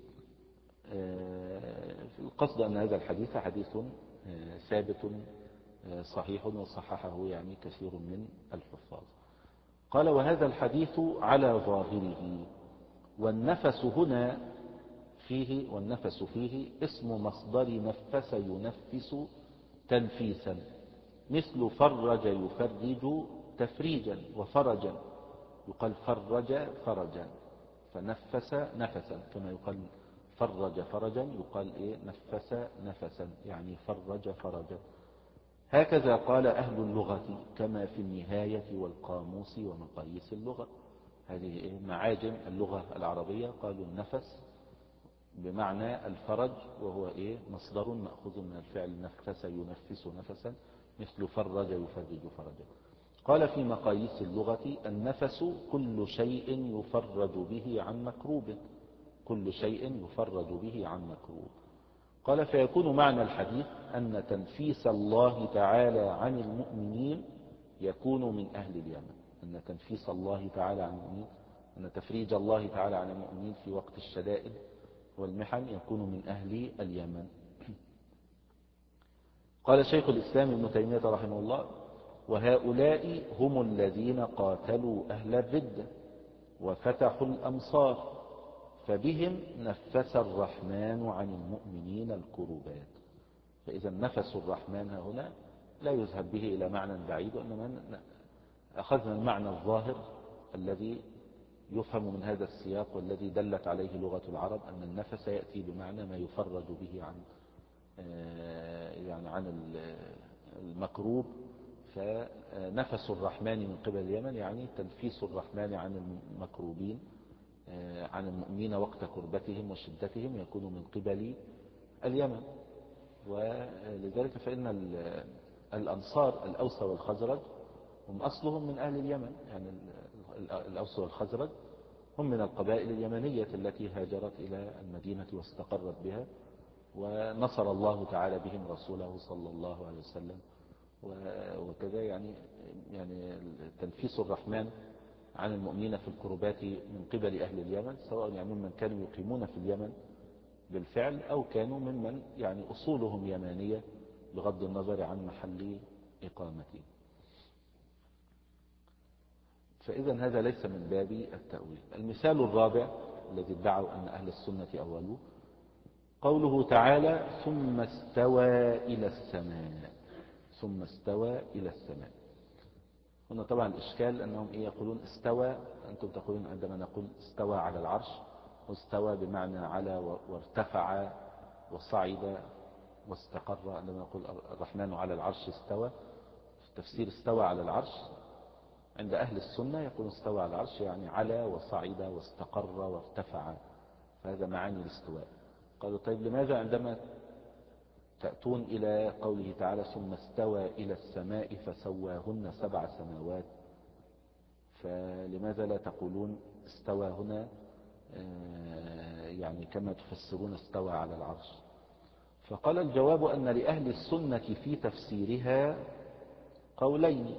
القصد أن هذا الحديث حديث ثابت صحيح وصححه يعني كثير من الحفاظ. قال وهذا الحديث على ظاهره، والنفس هنا فيه والنفس فيه اسم مصدر نفس ينفس تنفيسا، مثل فرج يفرج تفريجا، وفرجا يقال فرج فرجا، فنفس نفسا، كما يقال فرج فرجا يقال إيه نفس نفسا، يعني فرج فرجا. هكذا قال أهل اللغة كما في النهاية والقاموس ومقاييس اللغة. هذه إيه معاجم اللغة العربية قالوا النفس بمعنى الفرج، وهو إيه مصدر مأخوذ من الفعل نفس ينفس نفسا، مثل فرج يفرج فرجا. قال في مقاييس اللغة النفس كل شيء يفرج به عن مكروب، كل شيء يفرج به عن مكروب. قال فيكون معنى الحديث أن تنفيس الله تعالى عن المؤمنين يكون من أهل اليمن، أن تنفيس الله تعالى عن المؤمنين، أن تفريج الله تعالى عن المؤمنين في وقت الشدائد والمحن يكون من أهل اليمن. قال شيخ الإسلام ابن تيمية رحمه الله وهؤلاء هم الذين قاتلوا أهل الردة وفتحوا الأمصار، فبهم نفس الرحمن عن المؤمنين الكروبات. فإذا نفس الرحمن هنا لا يذهب به إلى معنى بعيد، وإنما أخذنا المعنى الظاهر الذي يفهم من هذا السياق والذي دلت عليه لغة العرب أن النفس يأتي بمعنى ما يفرج به عن يعني عن المكروب. فنفس الرحمن من قبل اليمن يعني تنفيس الرحمن عن المكروبين عن المؤمنين وقت كربتهم وشدتهم يكون من قبل اليمن. ولذلك فإن الأنصار الأوس والخزرج هم أصلهم من أهل اليمن، يعني الأوس والخزرج هم من القبائل اليمنية التي هاجرت إلى المدينة واستقرت بها، ونصر الله تعالى بهم رسوله صلى الله عليه وسلم. وكذا يعني يعني تنفيس الرحمن عن المؤمنين في الكربات من قبل أهل اليمن، سواء يعني ممن كانوا يقيمون في اليمن بالفعل أو كانوا ممن يعني أصولهم يمانية بغض النظر عن محل إقامتهم. فإذا هذا ليس من باب التأويل. المثال الرابع الذي ادعوا أن أهل السنة أولوه قوله تعالى ثم استوى إلى السماء. ثم استوى إلى السماء. هنا طبعا الإشكال أنهم إيه يقولون استوى، أنتم تقولون عندما نقول استوى على العرش، واستوى بمعنى على وارتفع وصعد واستقر. عندما نقول الرحمن على العرش استوى، في تفسير استوى على العرش عند أهل السنة يقول استوى على العرش يعني على وصعد واستقر وارتفع، فهذا معاني الاستواء. قالوا طيب لماذا عندما تأتون إلى قوله تعالى ثم استوى إلى السماء فسواهن سبع سماوات، فلماذا لا تقولون استوى هنا يعني كما تفسرون استوى على العرش؟ فقال الجواب أن لأهل السنة في تفسيرها قولين.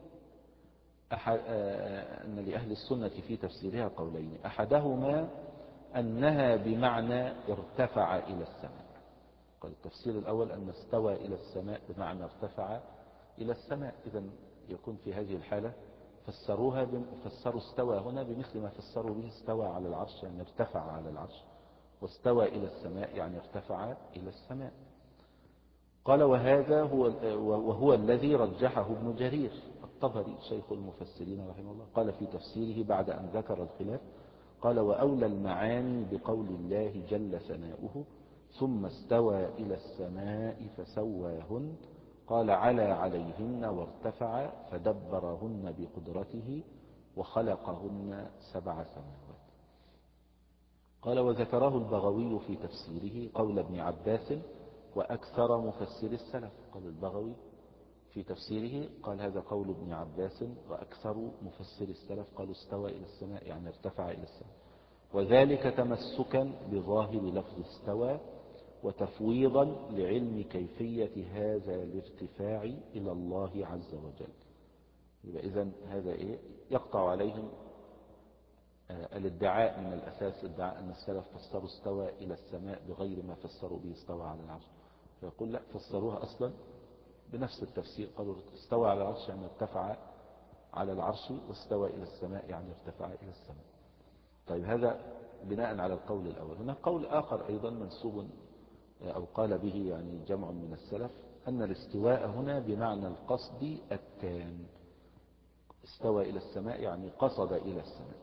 أن لأهل السنة في تفسيرها قولين أحدهما أنها بمعنى ارتفع إلى السماء. قال التفسير الأول أن استوى إلى السماء بمعنى ارتفع إلى السماء، إذن يكون في هذه الحالة فسروها فسروا استوى هنا بمثل ما فسروا به استوى على العرش يعني ارتفع على العرش، واستوى إلى السماء يعني ارتفع إلى السماء. قال وهذا هو وهو الذي رجحه ابن جرير الطبري شيخ المفسرين رحمه الله. قال في تفسيره بعد أن ذكر الخلاف قال وأولى المعاني بقول الله جل ثناؤه ثم استوى إلى السماء فسواهن قال على عليهن وارتفع فدبرهن بقدرته وخلقهن سبع سماوات. قال وذكره البغوي في تفسيره قول ابن عباس وأكثر مفسر السلف. قال البغوي في تفسيره قال هذا قول ابن عباس وأكثر مفسر السلف قالوا استوى إلى السماء يعني ارتفع إلى السماء، وذلك تمسكا بظاهر لفظ استوى وتفويضا لعلم كيفية هذا الارتفاع إلى الله عز وجل. يبقى إذن هذا إيه يقطع عليهم آه الادعاء من الأساس، ادعاء أن السلف فسروا استوى إلى السماء بغير ما فسروا به استوى على العرش. فيقول لا، فسروها أصلا بنفس التفسير، قالوا استوى على العرش يعني ارتفع على العرش، واستوى إلى السماء يعني ارتفع إلى السماء. طيب هذا بناء على القول الأول. هناك قول آخر أيضا منسوب أو قال به يعني جمع من السلف أن الاستواء هنا بمعنى القصد التام. استوى إلى السماء يعني قصد إلى السماء.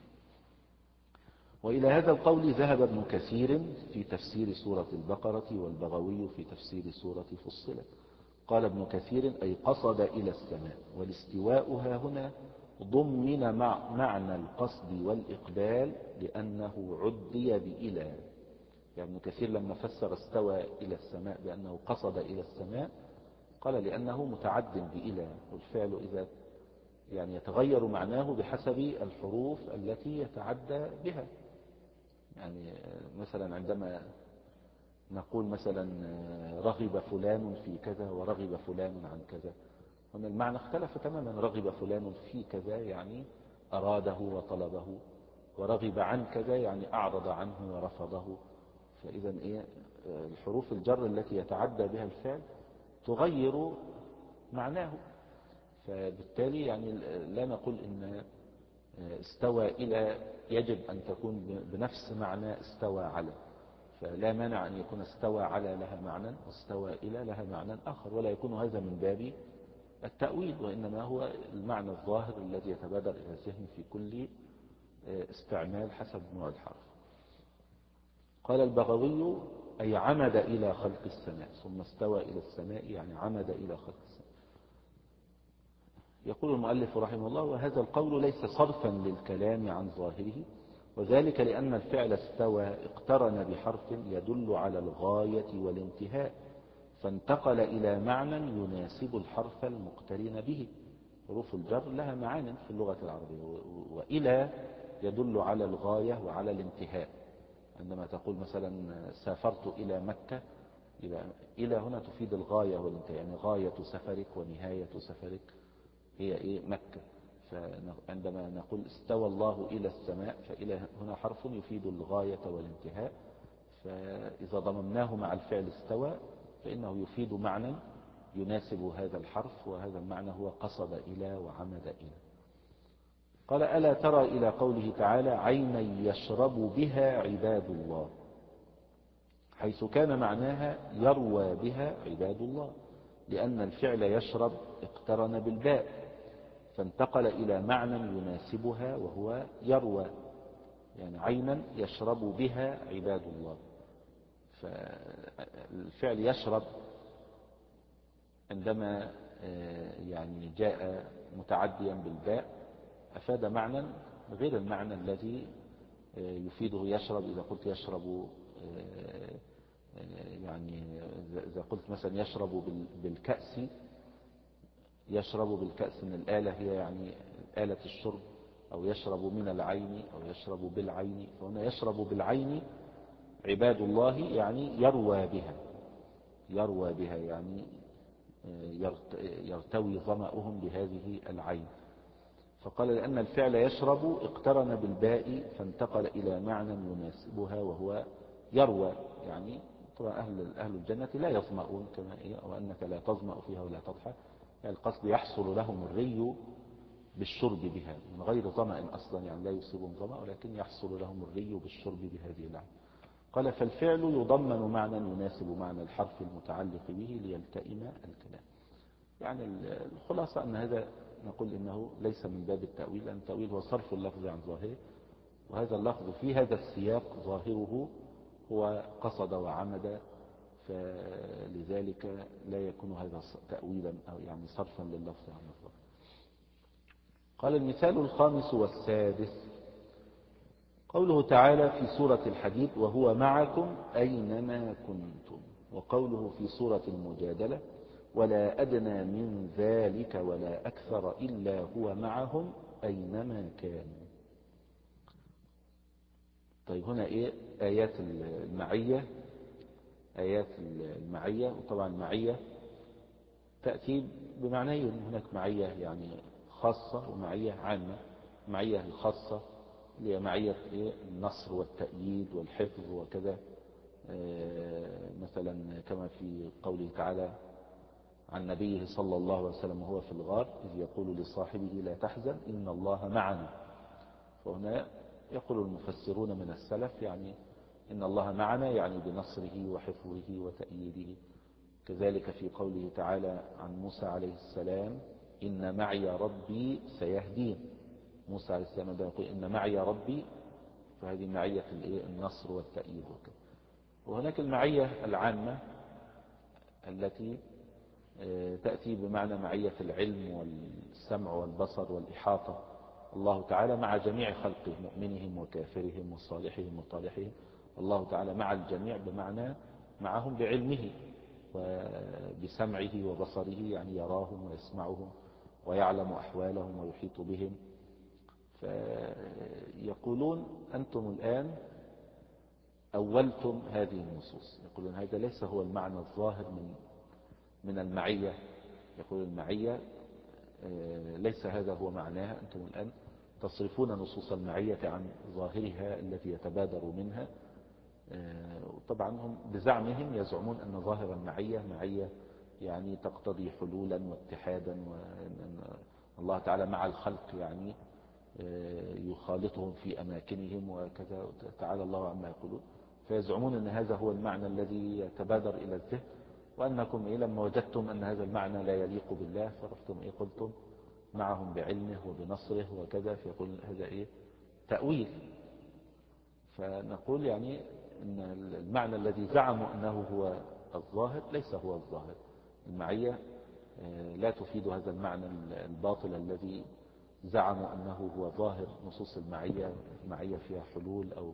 وإلى هذا القول ذهب ابن كثير في تفسير سورة البقرة والبغوي في تفسير سورة فصلت. قال ابن كثير أي قصد إلى السماء، والاستواء ها هنا ضمن مع معنى القصد والإقبال لأنه عدي بإلى. يعني ابن كثير لما فسر استوى إلى السماء بأنه قصد إلى السماء قال لأنه متعد بإلى، والفعل إذا يعني يتغير معناه بحسب الحروف التي يتعدى بها. يعني مثلا عندما نقول مثلا رغب فلان في كذا ورغب فلان عن كذا، هنا المعنى اختلف تماما. رغب فلان في كذا يعني أراده وطلبه، ورغب عن كذا يعني أعرض عنه ورفضه. فإذا إيه الحروف الجر التي يتعدى بها الفعل تغير معناه. فبالتالي يعني لا نقول إن استوى إلى يجب أن تكون بنفس معنى استوى على، فلا مانع أن يكون استوى على لها معنى واستوى إلى لها معنى آخر، ولا يكون هذا من باب التأويل، وإنما هو المعنى الظاهر الذي يتبادر إلى الذهن في كل استعمال حسب نوع الحرف. قال البغوي أي عمد إلى خلق السماء، ثم استوى إلى السماء يعني عمد إلى خلق السماء. يقول المؤلف رحمه الله: وهذا القول ليس صرفا للكلام عن ظاهره، وذلك لأن الفعل استوى اقترن بحرف يدل على الغاية والانتهاء، فانتقل إلى معنى يناسب الحرف المقترن به. حروف الجر لها معان في اللغة العربية، وإلى يدل على الغاية وعلى الانتهاء. عندما تقول مثلا سافرت إلى مكة، يبقى إلى هنا تفيد الغاية والانتهاء، يعني غاية سفرك ونهاية سفرك هي إيه؟ مكة. فعندما نقول استوى الله إلى السماء، فإلى هنا حرف يفيد الغاية والانتهاء، فإذا ضممناه مع الفعل استوى فإنه يفيد معنى يناسب هذا الحرف، وهذا المعنى هو قصد إلى وعمد إلى. قال: ألا ترى إلى قوله تعالى: عينا يشرب بها عباد الله، حيث كان معناها يروى بها عباد الله، لأن الفعل يشرب اقترن بالباء، فانتقل إلى معنى يناسبها وهو يروى، يعني عينا يشرب بها عباد الله. فالفعل يشرب عندما يعني جاء متعديا بالباء أفاد معنى غير المعنى الذي يفيده يشرب. إذا قلت يشرب، يعني إذا قلت مثلا يشرب بالكأس، يشرب بالكأس من الآلة هي يعني آلة الشرب، أو يشرب من العين أو يشرب بالعين. فهنا يشرب بالعين عباد الله يعني يروى بها، يروى بها يعني يرتوي ظمأهم بهذه العين. فقال: لأن الفعل يشرب اقترن بالباء فانتقل إلى معنى يناسبها وهو يروى. يعني طبعا أهل, أهل الجنة لا يظمأون كما هي، وأنك لا تظمأ فيها ولا تضحى، يعني القصد يحصل لهم الري بالشرب بها من غير ظمأ أصلا، يعني لا يصيبهم ظمأ، ولكن يحصل لهم الري بالشرب بهذه العين. قال: فالفعل يضمن معنى يناسب معنى الحرف المتعلق به ليلتئم الكلام. يعني الخلاصة أن هذا نقول إنه ليس من باب التأويل، لأن التأويل هو صرف اللفظ عن ظاهره، وهذا اللفظ في هذا السياق ظاهره هو قصد وعمد، فلذلك لا يكون هذا تأويلا أو يعني صرفا لللفظ عن الظاهر. قال: المثال الخامس والسادس قوله تعالى في سورة الحديد: وهو معكم أينما كنتم، وقوله في سورة المجادلة: ولا أدنى من ذلك ولا أكثر إلا هو معهم أينما كانوا. طيب هنا إيه؟ آيات المعية، آيات المعية. وطبعا المعية تأتي بمعنيين، هناك معية يعني خاصة ومعية عامة. معية الخاصة اللي هي معية النصر والتأييد والحفظ وكذا، مثلا كما في قوله تعالى عن نبيه صلى الله عليه وسلم وهو في الغار إذ يقول لصاحبه لا تحزن إن الله معنا. فهنا يقول المفسرون من السلف يعني إن الله معنا يعني بنصره وحفظه وتأييده. كذلك في قوله تعالى عن موسى عليه السلام: إن معي ربي سيهدين. موسى عليه السلام يقول إن معي ربي، فهذه معية النصر والتأييد وكذا. وهناك المعية العامة التي تأتي بمعنى معية العلم والسمع والبصر والإحاطة. الله تعالى مع جميع خلقه، مؤمنهم وكافرهم وصالحهم وطالحهم. الله تعالى مع الجميع بمعنى معهم بعلمه وبسمعه وبصره، يعني يراهم ويسمعهم ويعلم أحوالهم ويحيط بهم. فيقولون أنتم الآن أولتم هذه النصوص، يقولون هذا ليس هو المعنى الظاهر من من المعية. يقول المعية ليس هذا هو معناها، أنتم الآن تصرفون نصوص المعية عن ظاهرها التي يتبادر منها. طبعا هم بزعمهم يزعمون أن ظاهر المعية معية يعني تقتضي حلولا واتحادا، وأن الله تعالى مع الخلق يعني يخالطهم في أماكنهم وكذا، تعالى الله عما يقولون. فيزعمون أن هذا هو المعنى الذي يتبادر إلى الذهن، وأنكم إيه لما وجدتم أن هذا المعنى لا يليق بالله فرحتم إيه قلتم معهم بعلمه وبنصره وكذا. فيقول هذا إيه تأويل. فنقول يعني أن المعنى الذي زعموا أنه هو الظاهر ليس هو الظاهر. المعية لا تفيد هذا المعنى الباطل الذي زعموا أنه هو ظاهر نصوص المعية. المعية فيها حلول أو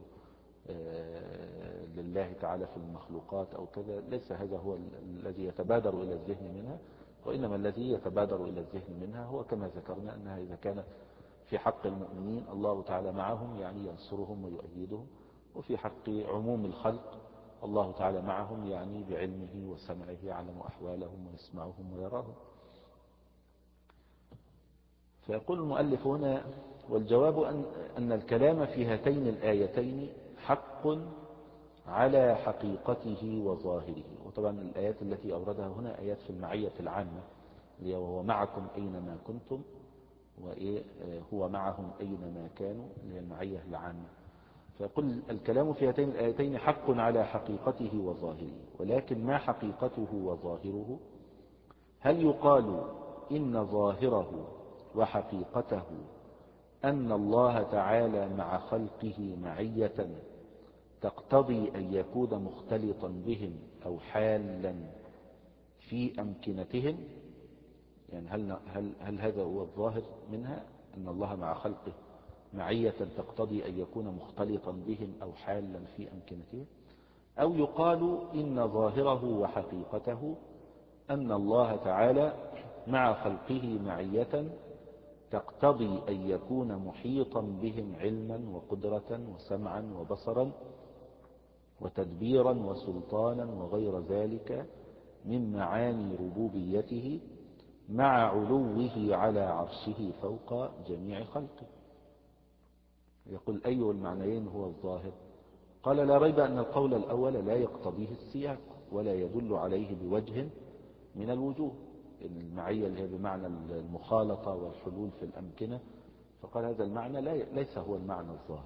لله تعالى في المخلوقات أو كذا. ليس هذا هو الذي يتبادر إلى الذهن منها، وإنما الذي يتبادر إلى الذهن منها هو كما ذكرنا أنها إذا كانت في حق المؤمنين الله تعالى معهم يعني ينصرهم ويؤيدهم، وفي حق عموم الخلق الله تعالى معهم يعني بعلمه وسمعه يعلم أحوالهم ويسمعهم ويراهم. فيقول المؤلف هنا: والجواب أن, أن الكلام في هاتين الآيتين حق على حقيقته وظاهره. وطبعا الآيات التي أوردها هنا آيات في المعية العامة، وهو معكم أينما كنتم، وهو معهم أينما كانوا، هي المعية العامة. فيقول الكلام في هاتين الآيتين حق على حقيقته وظاهره، ولكن ما حقيقته وظاهره؟ هل يقال إن ظاهره وحقيقته أن الله تعالى مع خلقه معية تقتضي أن يكون مختلطا بهم أو حالا في أمكنتهم؟ يعني هل, هل, هل هذا هو الظاهر منها، أن الله مع خلقه معية تقتضي أن يكون مختلطا بهم أو حالا في أمكنتهم؟ أو يقال إن ظاهره وحقيقته أن الله تعالى مع خلقه معية تقتضي أن يكون محيطا بهم علما وقدرة وسمعا وبصرا وتدبيرا وسلطانا وغير ذلك من معاني ربوبيته مع علوه على عرشه فوق جميع خلقه. يقول أي المعنيين هو الظاهر؟ قال: لا ريب أن القول الأول لا يقتضيه السياق ولا يدل عليه بوجه من الوجوه. إن المعية اللي هي بمعنى المخالطة والحلول في الأمكنة، فقال هذا المعنى ليس هو المعنى الظاهر.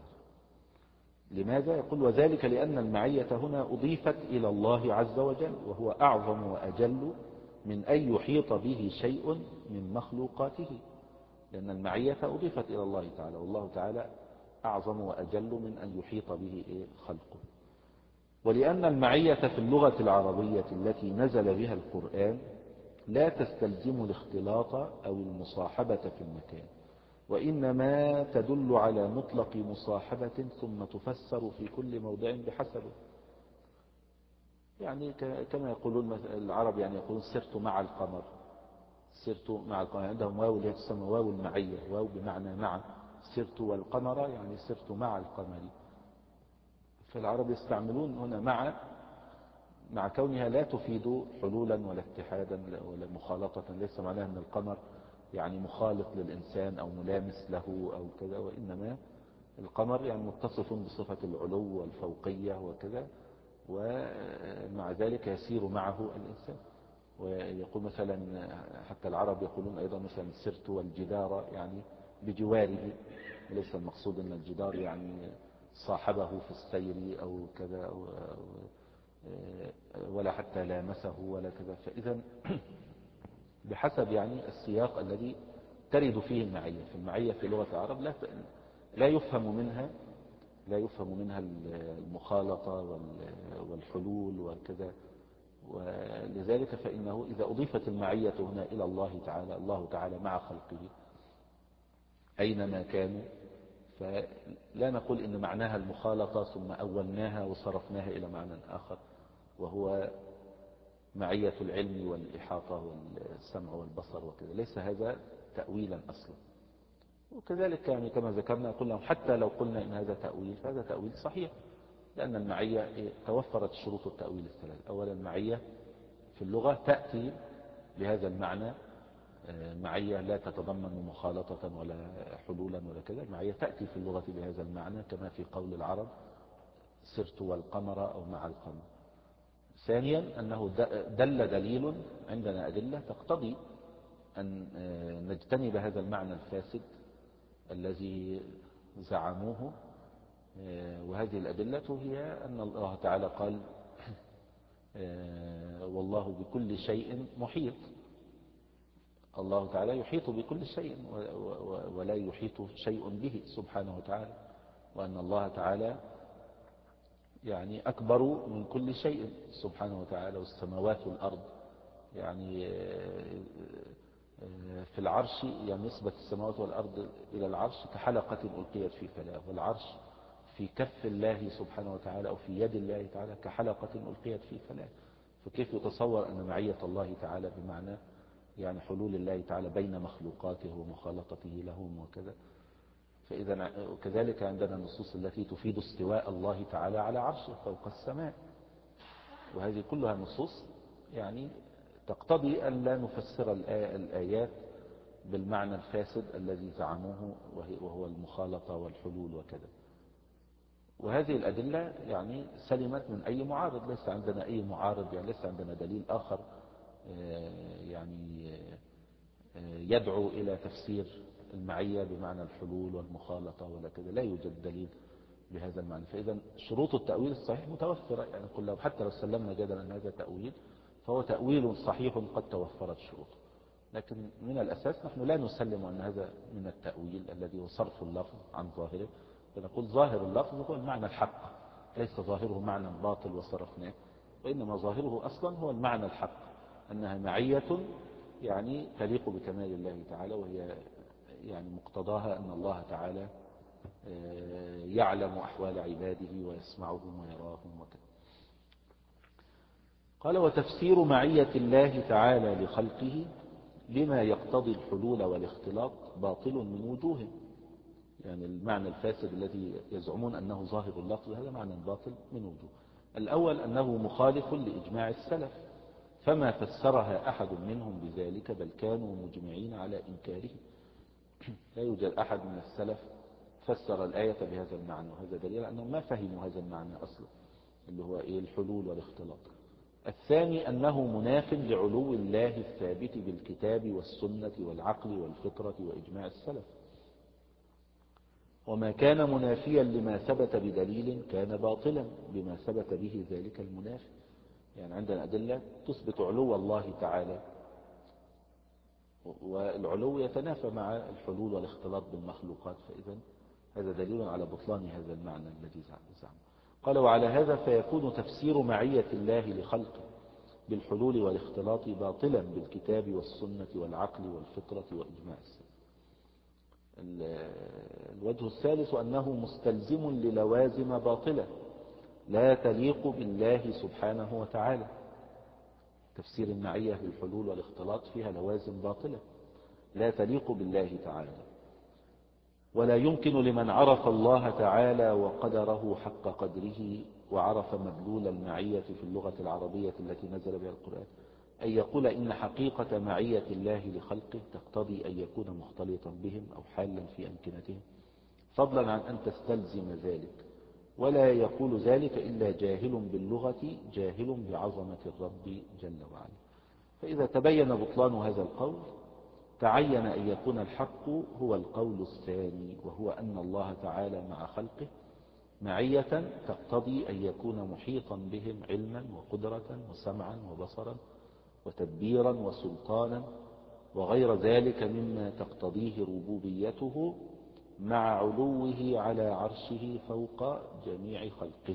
لماذا؟ يقول: وذلك لأن المعية هنا أضيفت إلى الله عز وجل، وهو أعظم وأجل من أن يحيط به شيء من مخلوقاته. لأن المعية أضيفت إلى الله تعالى، والله تعالى أعظم وأجل من أن يحيط به خلقه. ولأن المعية في اللغة العربية التي نزل بها القرآن لا تستلزم الاختلاط أو المصاحبة في المكان، وإنما تدل على مطلق مصاحبة ثم تفسر في كل موضع بحسبه. يعني كما يقولون العرب، يعني يقولون سرت مع القمر، سرت مع القمر. عندهم واو اللي تسمى واو المعية، واو بمعنى مع. سرت والقمر يعني سرت مع القمر. فالعرب يستعملون هنا مع مع كونها لا تفيد حلولا ولا اتحادا ولا مخالطة. ليس معناها أن القمر يعني مخالط للإنسان أو ملامس له أو كذا، وإنما القمر يعني متصف بصفة العلو والفوقية وكذا، ومع ذلك يسير معه الإنسان. ويقول مثلا حتى العرب يقولون أيضا مثلا سرت والجدار يعني بجواره، وليس المقصود أن الجدار يعني صاحبه في السير أو كذا أو ولا حتى لامسه ولا كذا. فإذا بحسب يعني السياق الذي ترد فيه المعية. في المعية في لغة العرب لا لا يفهم منها لا يفهم منها المخالطة والحلول وكذا. ولذلك فإنه إذا أضيفت المعية هنا إلى الله تعالى، الله تعالى مع خلقه أينما كانوا، فلا نقول إن معناها المخالطة ثم أولناها وصرفناها إلى معنى آخر، وهو معية العلم والإحاطة والسمع والبصر وكذا. ليس هذا تأويلا أصلا. وكذلك يعني كما ذكرنا قلنا حتى لو قلنا إن هذا تأويل فهذا تأويل صحيح، لأن المعية توفرت شروط التأويل الثلاث. أولا المعية في اللغة تأتي بهذا المعنى، معية لا تتضمن مخالطة ولا حلولا ولا كذا. المعية تأتي في اللغة بهذا المعنى كما في قول العرب سرت والقمر أو مع القمر. ثانيا أنه دل دليل، عندنا أدلة تقتضي أن نجتنب هذا المعنى الفاسد الذي زعموه. وهذه الأدلة هي أن الله تعالى قال والله بكل شيء محيط. الله تعالى يحيط بكل شيء ولا يحيط شيء به سبحانه وتعالى. وأن الله تعالى يعني أكبر من كل شيء سبحانه وتعالى، والسماوات والأرض يعني في العرش، يعني نسبة السماوات والأرض إلى العرش كحلقة ألقيت في فلاة، والعرش في كف الله سبحانه وتعالى أو في يد الله تعالى كحلقة ألقيت في فلاة. فكيف يتصور أن معية الله تعالى بمعنى يعني حلول الله تعالى بين مخلوقاته ومخالطته لهم وكذا. فإذا كذلك عندنا النصوص التي تفيد استواء الله تعالى على عرشه فوق السماء، وهذه كلها نصوص يعني تقتضي أن لا نفسر الآيات بالمعنى الفاسد الذي زعموه وهو المخالطة والحلول وكذا. وهذه الأدلة يعني سلمت من أي معارض، ليس عندنا أي معارض، يعني ليس عندنا دليل آخر يعني يدعو إلى تفسير المعية بمعنى الحلول والمخالطة ولا كذا، لا يوجد دليل بهذا المعنى. فإذا شروط التأويل الصحيح متوفرة، يعني قل لو حتى لو سلمنا جدلا أن هذا تأويل فهو تأويل صحيح قد توفرت شروطه، لكن من الأساس نحن لا نسلم أن هذا من التأويل الذي هو صرف اللفظ عن ظاهره، فنقول ظاهر اللفظ هو المعنى الحق، ليس ظاهره معنى باطل وصرفناه، وإنما ظاهره أصلا هو المعنى الحق، أنها معية يعني تليق بكمال الله تعالى، وهي يعني مقتضاها أن الله تعالى يعلم أحوال عباده ويسمعهم ويراهم وكذا. قال وتفسير معية الله تعالى لخلقه لما يقتضي الحلول والاختلاط باطل من وجوه، يعني المعنى الفاسد الذي يزعمون أنه ظاهر اللفظ هذا معنى باطل من وجوه. الأول أنه مخالف لإجماع السلف، فما فسرها أحد منهم بذلك بل كانوا مجمعين على إنكاره. لا يوجد أحد من السلف فسر الآية بهذا المعنى، وهذا دليل أنهم ما فهموا هذا المعنى أصلا اللي هو إيه الحلول والاختلاط. الثاني أنه مناف لعلو الله الثابت بالكتاب والسنة والعقل والفطرة وإجماع السلف، وما كان منافيا لما ثبت بدليل كان باطلا بما ثبت به ذلك المنافي. يعني عندنا أدلة تثبت علو الله تعالى، والعلو يتنافى مع الحلول والاختلاط بالمخلوقات، فإذا هذا دليل على بطلان هذا المعنى الذي زعم. قال وعلى هذا فيكون تفسير معية الله لخلقه بالحلول والاختلاط باطلا بالكتاب والسنة والعقل والفطرة وإجماع السلف. الوجه الثالث أنه مستلزم للوازم باطلة لا تليق بالله سبحانه وتعالى. تفسير المعية بالحلول والاختلاط فيها لوازم باطلة لا تليق بالله تعالى، ولا يمكن لمن عرف الله تعالى وقدره حق قدره وعرف مدلول المعية في اللغة العربية التي نزل بها القرآن أن يقول إن حقيقة معية الله لخلقه تقتضي أن يكون مختلطا بهم أو حالا في أمكنتهم، فضلا عن أن تستلزم ذلك. ولا يقول ذلك إلا جاهل باللغة جاهل بعظمة الرب جل وعلا. فإذا تبين بطلان هذا القول تعين أن يكون الحق هو القول الثاني، وهو أن الله تعالى مع خلقه معية تقتضي أن يكون محيطا بهم علما وقدرة وسمعا وبصرا وتدبيرا وسلطانا وغير ذلك مما تقتضيه ربوبيته مع علوه على عرشه فوق جميع خلقه.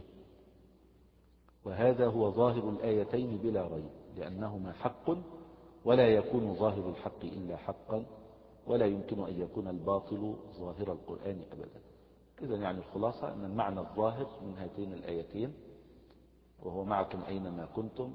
وهذا هو ظاهر الآيتين بلا ريب، لأنهما حق ولا يكون ظاهر الحق إلا حقا، ولا يمكن أن يكون الباطل ظاهر القرآن أبدا. إذن يعني الخلاصة أن المعنى الظاهر من هاتين الآيتين وهو معكم أينما كنتم،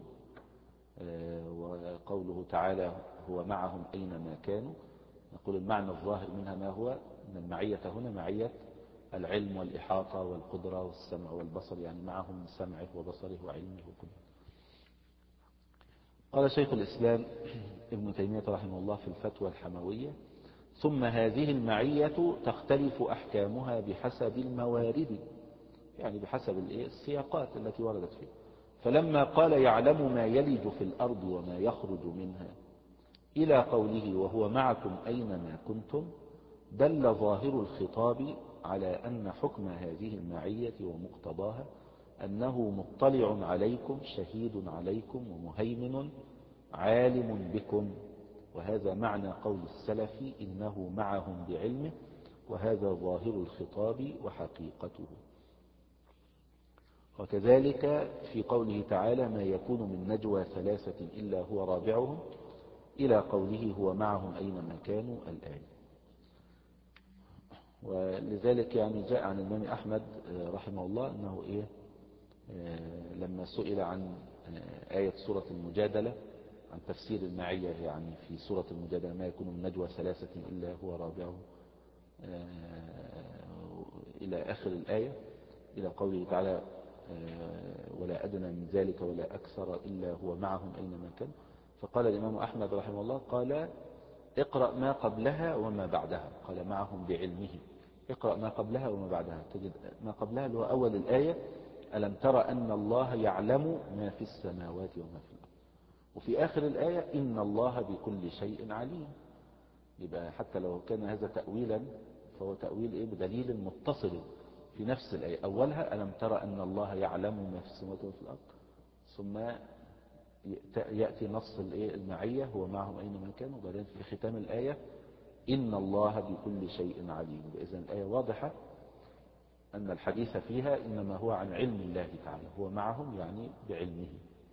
وقوله تعالى هو معهم أينما كانوا، نقول المعنى الظاهر منها ما هو أن المعية هنا معية العلم والإحاطة والقدرة والسمع والبصر، يعني معهم سمعه وبصره وعلمه وقدرته. قال شيخ الإسلام ابن تيمية رحمه الله في الفتوى الحموية: ثم هذه المعية تختلف أحكامها بحسب الموارد، يعني بحسب السياقات التي وردت فيه. فلما قال يعلم ما يلج في الأرض وما يخرج منها إلى قوله وهو معكم أينما كنتم، دل ظاهر الخطاب على أن حكم هذه المعية ومقتضاها أنه مطلع عليكم شهيد عليكم ومهيمن عالم بكم. وهذا معنى قول السلف إنه معهم بعلمه وهذا ظاهر الخطاب وحقيقته. وكذلك في قوله تعالى ما يكون من نجوى ثلاثة إلا هو رابعهم إلى قوله هو معهم أينما كانوا الآية. ولذلك يعني جاء عن الإمام أحمد رحمه الله أنه إيه لما سئل عن آية سورة المجادلة عن تفسير المعية يعني في سورة المجادلة ما يكون من نجوى ثلاثة إلا هو رابعهم إلى آخر الآية إلى قوله تعالى ولا أدنى من ذلك ولا أكثر إلا هو معهم أينما كان. فقال الإمام أحمد رحمه الله قال اقرأ ما قبلها وما بعدها. قال معهم بعلمه اقرأ ما قبلها وما بعدها. تجد ما قبلها اللي هو أول الآية ألم ترى أن الله يعلم ما في السماوات وما في الأرض. وفي آخر الآية إن الله بكل شيء عليم. يبقى حتى لو كان هذا تأويلا فهو تأويل إيه بدليل متصل في نفس الآية. أولها ألم ترى أن الله يعلم ما في السماوات وما في الأرض ثم يأتي نص المعية هو معهم أينما كانوا وبعدين في ختام الآية إن الله بكل شيء عليم. إذن الآية واضحة أن الحديث فيها إنما هو عن علم الله تعالى هو معهم يعني بعلمه.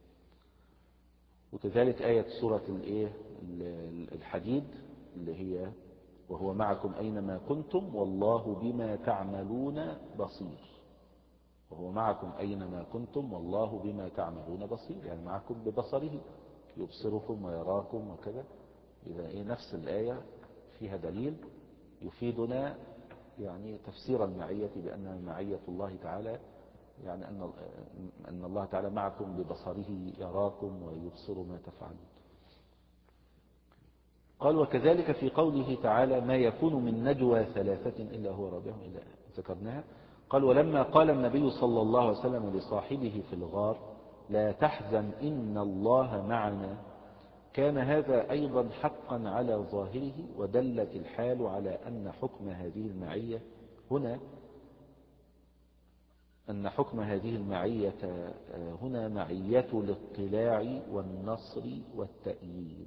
وكذلك آية سورة الحديد اللي هي وهو معكم أينما كنتم والله بما تعملون بصير. وهو معكم أينما كنتم والله بما تعملون بصير يعني معكم ببصره يبصركم ويراكم وكذا. إذا إيه نفس الآية فيها دليل يفيدنا يعني تفسير المعية بأن معية الله تعالى يعني أن أن الله تعالى معكم ببصره يراكم ويبصر ما تفعلون. قال وكذلك في قوله تعالى ما يكون من نجوى ثلاثة إلا هو رابعهم إلا ذكرناها. قال ولما قال النبي صلى الله عليه وسلم لصاحبه في الغار لا تحزن إن الله معنا كان هذا أيضا حقا على ظاهره ودلت الحال على أن حكم هذه المعية هنا أن حكم هذه المعية هنا معية الاطلاع والنصر والتأييد.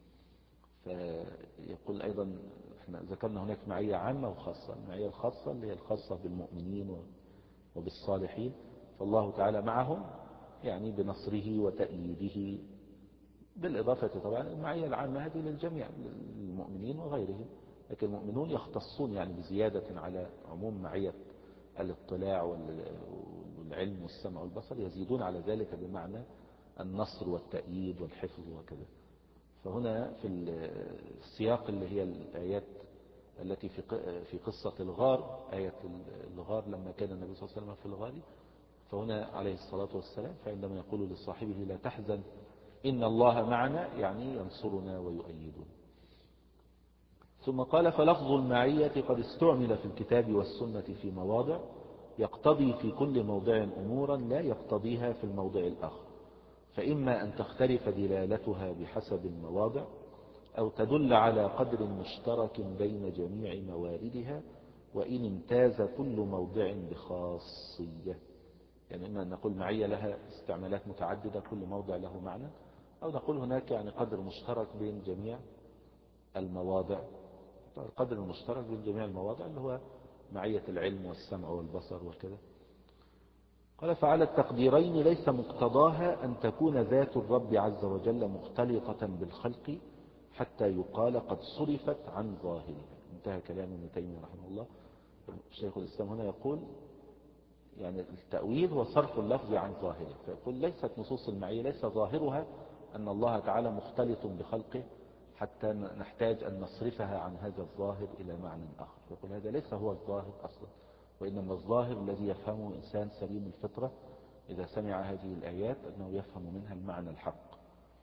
فيقول أيضا احنا ذكرنا هناك معية عامة وخاصة. المعية الخاصة اللي هي الخاصة بالمؤمنين وبالصالحين فالله تعالى معهم يعني بنصره وتأييده بالإضافة طبعا المعية العامة هذه للجميع للمؤمنين وغيرهم. لكن المؤمنون يختصون يعني بزيادة على عموم معية الاطلاع والعلم والسمع والبصر يزيدون على ذلك بمعنى النصر والتأييد والحفظ وكذا. فهنا في السياق اللي هي الآيات التي في في قصة الغار آية الغار لما كان النبي صلى الله عليه وسلم في الغار فهنا عليه الصلاة والسلام فعندما يقول لصاحبه لا تحزن إن الله معنا يعني ينصرنا ويؤيدنا. ثم قال فلفظ المعية قد استعمل في الكتاب والسنة في مواضع يقتضي في كل موضع أمورا لا يقتضيها في الموضع الآخر فإما أن تختلف دلالتها بحسب المواضع أو تدل على قدر مشترك بين جميع مواردها وإن امتاز كل موضع بخاصية. يعني إما أن نقول معية لها استعمالات متعددة كل موضع له معنى أو نقول هناك يعني قدر مشترك بين جميع المواضع. القدر المشترك بين جميع المواضع اللي هو معية العلم والسمع والبصر وكذا. قال فعلى التقديرين ليس مقتضاها أن تكون ذات الرب عز وجل مختلطة بالخلق حتى يقال قد صرفت عن ظاهرها. انتهى كلام ابن تيمية رحمه الله. الشيخ الإسلام هنا يقول يعني التأويل هو صرف اللفظ عن ظاهره. فيقول ليست نصوص المعية ليس ظاهرها أن الله تعالى مختلط بخلقه حتى نحتاج أن نصرفها عن هذا الظاهر إلى معنى آخر. فيقول هذا ليس هو الظاهر أصلا وإنما الظاهر الذي يفهمه إنسان سليم الفطرة إذا سمع هذه الآيات أنه يفهم منها المعنى الحق.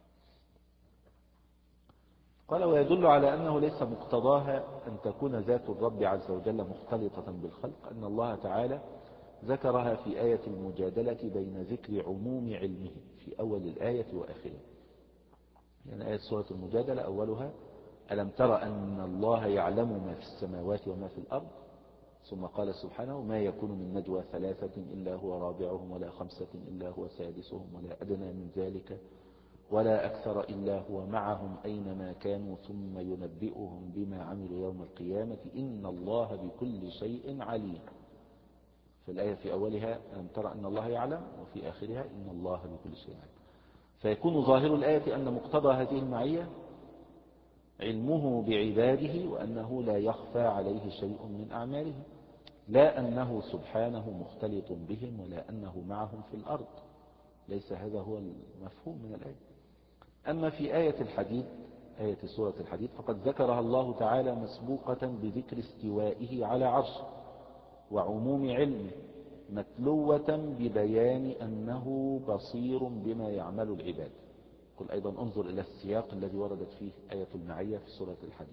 قال ويدل على أنه ليس مقتضاها أن تكون ذات الرب عز وجل مختلطة بالخلق أن الله تعالى ذكرها في آية المجادلة بين ذكر عموم علمه في أول الآية وآخرها. يعني آية سورة المجادلة أولها ألم ترى أن الله يعلم ما في السماوات وما في الأرض ثم قال سبحانه ما يكون من نجوى ثلاثة إلا هو رابعهم ولا خمسة إلا هو سادسهم ولا أدنى من ذلك ولا أكثر إلا هو معهم أينما كانوا ثم ينبئهم بما عملوا يوم القيامة إن الله بكل شيء عليم. في الآية في أولها أن ترى أن الله يعلم، وفي آخرها إن الله بكل شيء عليم. فيكون ظاهر الآية أن مقتضى هذه المعية علمه بعباده، وأنه لا يخفى عليه شيء من أعمالهم، لا أنه سبحانه مختلط بهم ولا أنه معهم في الأرض. ليس هذا هو المفهوم من الآية. أما في آية الحديد، آية سورة الحديد، فقد ذكرها الله تعالى مسبوقة بذكر استوائه على عرشه وعموم علمه، متلوة ببيان أنه بصير بما يعمل العباد. قل أيضا انظر إلى السياق الذي وردت فيه آية المعية في سورة الحديد.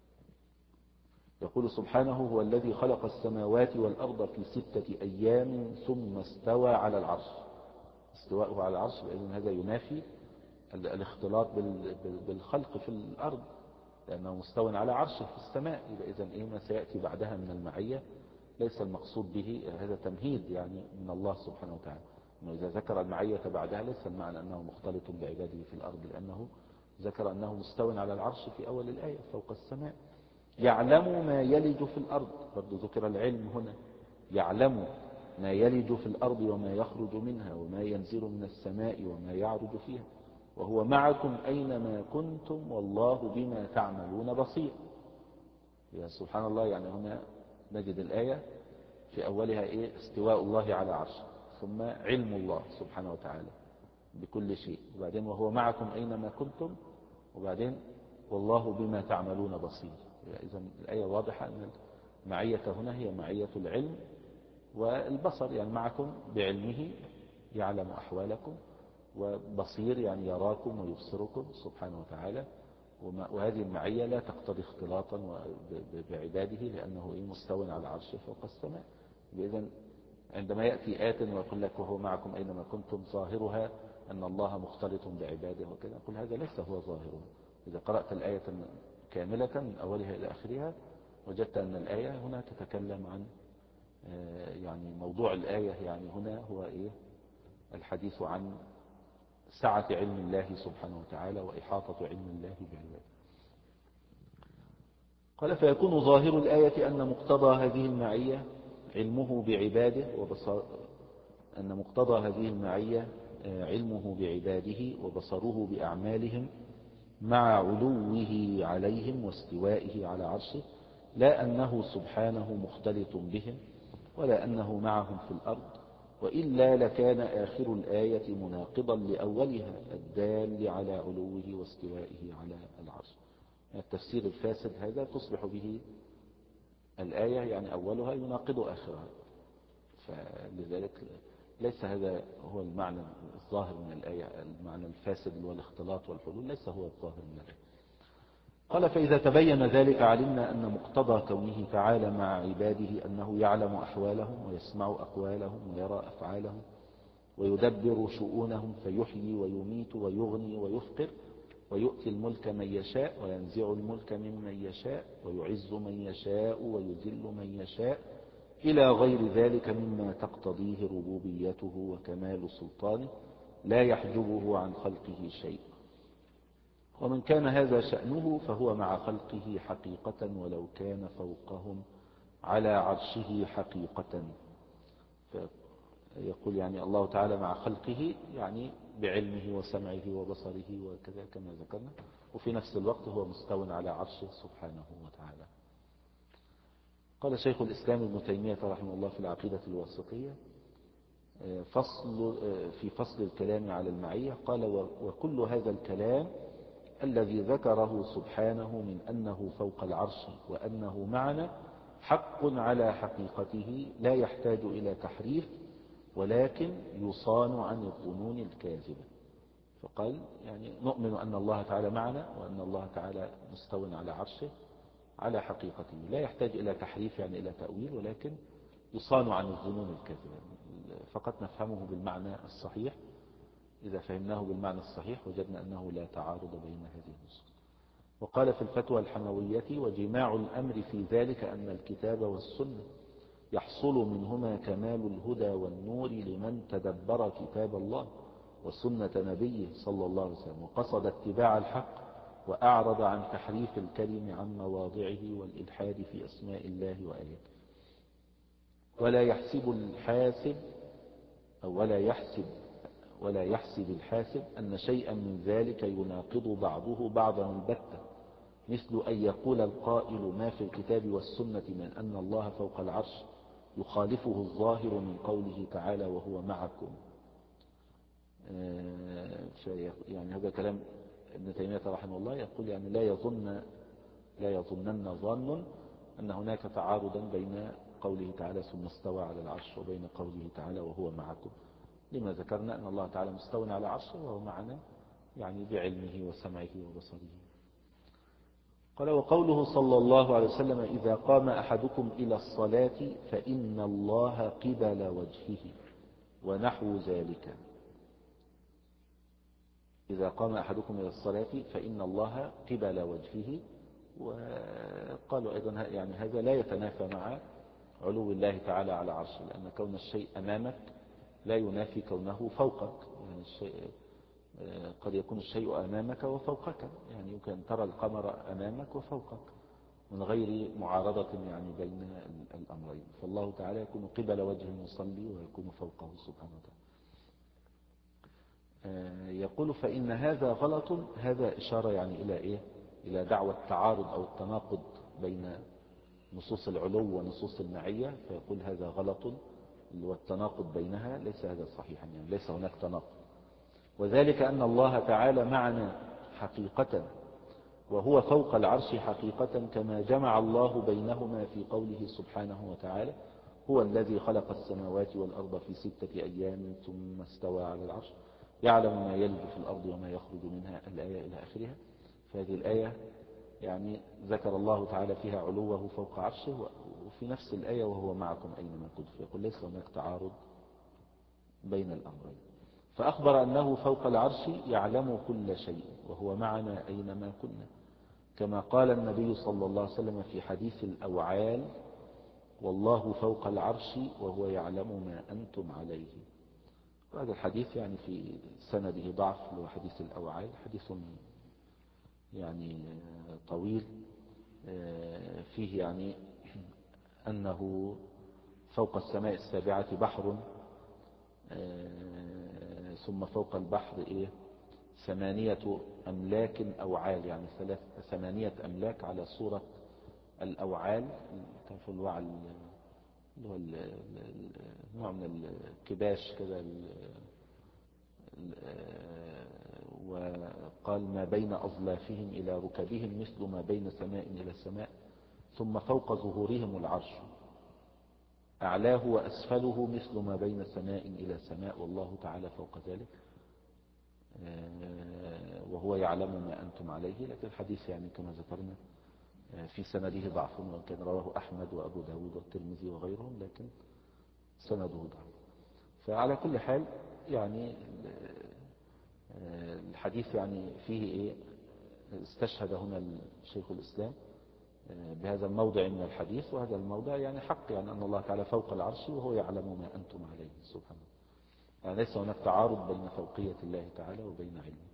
يقول سبحانه: هو الذي خلق السماوات والأرض في ستة أيام ثم استوى على العرش. استواءه على العرش لأن هذا ينافي الاختلاط بالخلق في الأرض، لأنه مستوى على عرشه في السماء. إذا إيه ما سيأتي بعدها من المعية ليس المقصود به هذا تمهيد يعني من الله سبحانه وتعالى، إنه إذا ذكر المعية بعدها ليس المعنى أنه مختلط بعباده في الأرض، لأنه ذكر أنه مستوى على العرش في أول الآية فوق السماء. يعلم ما يلج في الأرض، برضو ذكر العلم هنا. يعلم ما يلج في الأرض وما يخرج منها وما ينزل من السماء وما يعرج فيها وهو معكم أينما كنتم والله بما تعملون بصير. يا سبحان الله، يعني هنا نجد الآية في أولها إيه؟ استواء الله على عرشه، ثم علم الله سبحانه وتعالى بكل شيء، وبعدين وهو معكم أينما كنتم، وبعدين والله بما تعملون بصير. إذا الآية واضحة أن المعية هنا هي معية العلم والبصر، يعني معكم بعلمه يعلم أحوالكم، وبصير يعني يراكم ويبصركم سبحانه وتعالى. وهذه المعية لا تقتضي اختلاطا بعباده، لأنه مستوى على عرشه فوق السماء. بإذن عندما يأتي آت ويقول لك وهو معكم أينما كنتم، ظاهرها أن الله مختلط بعباده وكذا، نقول هذا ليس هو ظاهرها. إذا قرأت الآية كاملة من أولها إلى آخرها وجدت أن الآية هنا تتكلم عن يعني موضوع الآية، يعني هنا هو إيه؟ الحديث عن سعة علم الله سبحانه وتعالى وإحاطة علم الله بعباده. قال: فيكون ظاهر الآية أن مقتضى هذه المعية علمه بعباده وبصر أن مقتضى هذه المعية علمه بعباده وبصره بأعمالهم مع علوه عليهم واستوائه على عرشه، لا أنه سبحانه مختلط بهم ولا أنه معهم في الأرض، وإلا لكان آخر الآية مناقضا لأولها الدال على علوه واستوائه على العرش. التفسير الفاسد هذا تصبح به الآية، يعني أولها يناقض آخرها، فلذلك ليس هذا هو المعنى الظاهر من الآية. المعنى الفاسد اللي هو الاختلاط والحلول ليس هو الظاهر من الآية. قال: فإذا تبين ذلك علمنا أن مقتضى كونه تعالى مع عباده أنه يعلم أحوالهم ويسمع أقوالهم ويرى أفعالهم ويدبر شؤونهم، فيحيي ويميت ويغني ويفقر ويؤتي الملك من يشاء وينزع الملك ممن يشاء ويعز من يشاء ويذل من يشاء إلى غير ذلك مما تقتضيه ربوبيته وكمال سلطانه لا يحجبه عن خلقه شيء. ومن كان هذا شأنه فهو مع خلقه حقيقة ولو كان فوقهم على عرشه حقيقة. يقول يعني الله تعالى مع خلقه يعني بعلمه وسمعه وبصره وكذا كما ذكرنا، وفي نفس الوقت هو مستوى على عرشه سبحانه وتعالى. قال شيخ الإسلام ابن تيمية رحمه الله في العقيدة الواسطية فصل في فصل الكلام على المعية، قال: وكل هذا الكلام الذي ذكره سبحانه من أنه فوق العرش وأنه معنا حق على حقيقته لا يحتاج إلى تحريف، ولكن يصان عن الظنون الكاذبة. فقال يعني نؤمن أن الله تعالى معنا وأن الله تعالى مستوى على عرشه على حقيقته، لا يحتاج إلى تحريف يعني إلى تأويل، ولكن يصان عن الظنون الكاذبة. فقط نفهمه بالمعنى الصحيح. إذا فهمناه بالمعنى الصحيح وجدنا أنه لا تعارض بين هذه النصوص. وقال في الفتوى الحموية: وجماع الأمر في ذلك أن الكتاب والسنة يحصل منهما كمال الهدى والنور لمن تدبر كتاب الله وسنة نبيه صلى الله عليه وسلم، وقصد اتباع الحق وأعرض عن تحريف الكلم عن مواضعه والإلحاد في أسماء الله وآياته. ولا يحسب الحاسب أو ولا يحسب ولا يحسب الحاسب أن شيئا من ذلك يناقض بعضه بعضا البتة، مثل أن يقول القائل ما في الكتاب والسنة من أن الله فوق العرش يخالفه الظاهر من قوله تعالى وهو معكم. يعني هذا كلام ابن تيمية رحمه الله، يقول يعني لا يظن لا يظنن ظان أن هناك تعارضا بين قوله تعالى ثم استوى على العرش وبين قوله تعالى وهو معكم، لما ذكرنا أن الله تعالى مستوى على عرشه وهو معنا يعني بعلمه وسمعه وبصره. قال وقوله صلى الله عليه وسلم إذا قام أحدكم إلى الصلاة فإن الله قبل وجهه ونحو ذلك. إذا قام أحدكم إلى الصلاة فإن الله قبل وجهه. وقالوا أيضا يعني هذا لا يتنافى مع علو الله تعالى على عرشه، لأن كون الشيء أمامك لا ينافي كونه فوقك. يعني الشيء قد يكون الشيء أمامك وفوقك، يعني يمكن أن ترى القمر أمامك وفوقك من غير معارضة يعني بين الأمرين. فالله تعالى يكون قبل وجه المصلي ويكون فوقه سبحانه وتعالى. يقول فإن هذا غلط. هذا إشارة يعني إلى إيه؟ إلى دعوة التعارض أو التناقض بين نصوص العلو ونصوص المعية، فيقول هذا غلط والتناقض بينها ليس هذا صحيحا، يعني ليس هناك تناقض. وذلك أن الله تعالى معنا حقيقة وهو فوق العرش حقيقة، كما جمع الله بينهما في قوله سبحانه وتعالى هو الذي خلق السماوات والأرض في ستة أيام ثم استوى على العرش يعلم ما يلج في الأرض وما يخرج منها، الآية إلى آخرها. فهذه الآية يعني ذكر الله تعالى فيها علوه فوق عرشه، وفي نفس الآية وهو معكم أينما كنتم، فيقول ليس هناك تعارض بين الأمرين. فأخبر أنه فوق العرش يعلم كل شيء وهو معنا أينما كنا، كما قال النبي صلى الله عليه وسلم في حديث الأوعال والله فوق العرش وهو يعلم ما أنتم عليه. وهذا الحديث يعني في سنده ضعف، هو حديث الأوعال، حديث يعني طويل فيه يعني أنه فوق السماء السابعة بحر، ثم فوق البحر إيه ثمانية أملاك أوعال، يعني ثلاث ثمانية أملاك على صورة الأوعال. تعرفوا الوعل اللي هو نوع من الكباش كذا، وقال ما بين أظلافهم إلى ركبهم مثل ما بين سماء إلى سماء، ثم فوق ظهورهم العرش أعلاه وأسفله مثل ما بين سماء إلى سماء والله تعالى فوق ذلك وهو يعلم ما أنتم عليه. لكن الحديث يعني كما ذكرنا في سنده ضعف، وكان رواه أحمد وأبو داود والترمذي وغيرهم، لكن سنده ضعف. فعلى كل حال يعني الحديث يعني فيه إيه استشهد هنا الشيخ الإسلام بهذا الموضع من الحديث، وهذا الموضع يعني حق، يعني أن الله تعالى فوق العرش وهو يعلم ما أنتم عليه سبحانه. يعني ليس هناك تعارض بين فوقية الله تعالى وبين علمه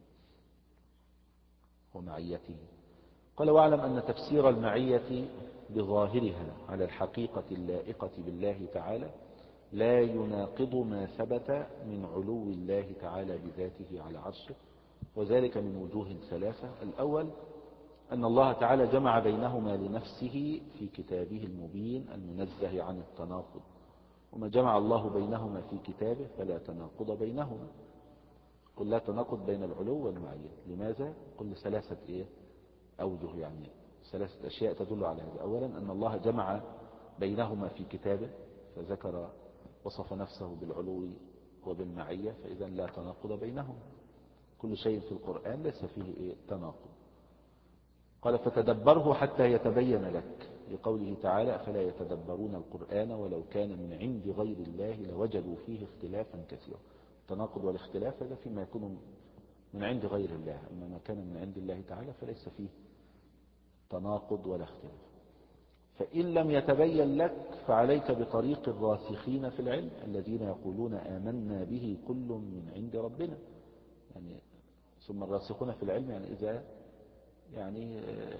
ومعيته. قال واعلم أن تفسير المعية بظاهرها على الحقيقة اللائقة بالله تعالى لا يناقض ما ثبت من علو الله تعالى بذاته على عرشه، وذلك من وجوه ثلاثة. الأول أن الله تعالى جمع بينهما لنفسه في كتابه المبين المنزه عن التناقض، وما جمع الله بينهما في كتابه فلا تناقض بينهما. قل لا تناقض بين العلو والمعية. لماذا؟ قل ثلاثة إيه أوجه، يعني ثلاثة أشياء تدل على هذا. أولا أن الله جمع بينهما في كتابه فذكر وصف نفسه بالعلو وبالمعية، فإذا لا تناقض بينهما. كل شيء في القرآن ليس فيه إيه تناقض. قال فتدبره حتى يتبين لك، لقوله تعالى أفلا يتدبرون القرآن ولو كان من عند غير الله لوجدوا فيه اختلافا كثيرا. التناقض والاختلاف هذا فيما يكون من عند غير الله، أما ما كان من عند الله تعالى فليس فيه تناقض ولا اختلاف. فإن لم يتبين لك فعليك بطريق الراسخين في العلم الذين يقولون آمنا به كل من عند ربنا. يعني ثم الراسخون في العلم يعني إذا يعني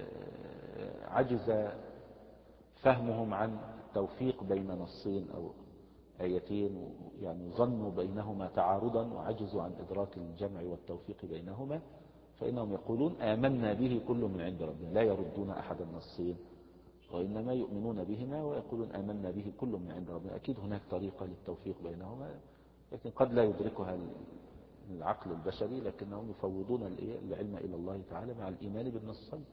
عجز فهمهم عن التوفيق بين نصين أو آيتين، يعني ظنوا بينهما تعارضا وعجزوا عن إدراك الجمع والتوفيق بينهما، فإنهم يقولون آمنا به كل من عند ربنا، لا يردون أحد النصين وإنما يؤمنون بهما ويقولون آمنا به كل من عند ربنا. أكيد هناك طريقة للتوفيق بينهما لكن قد لا يدركها العقل البشري، لكنهم يفوضون العلم إلى الله تعالى مع الإيمان بالنصين.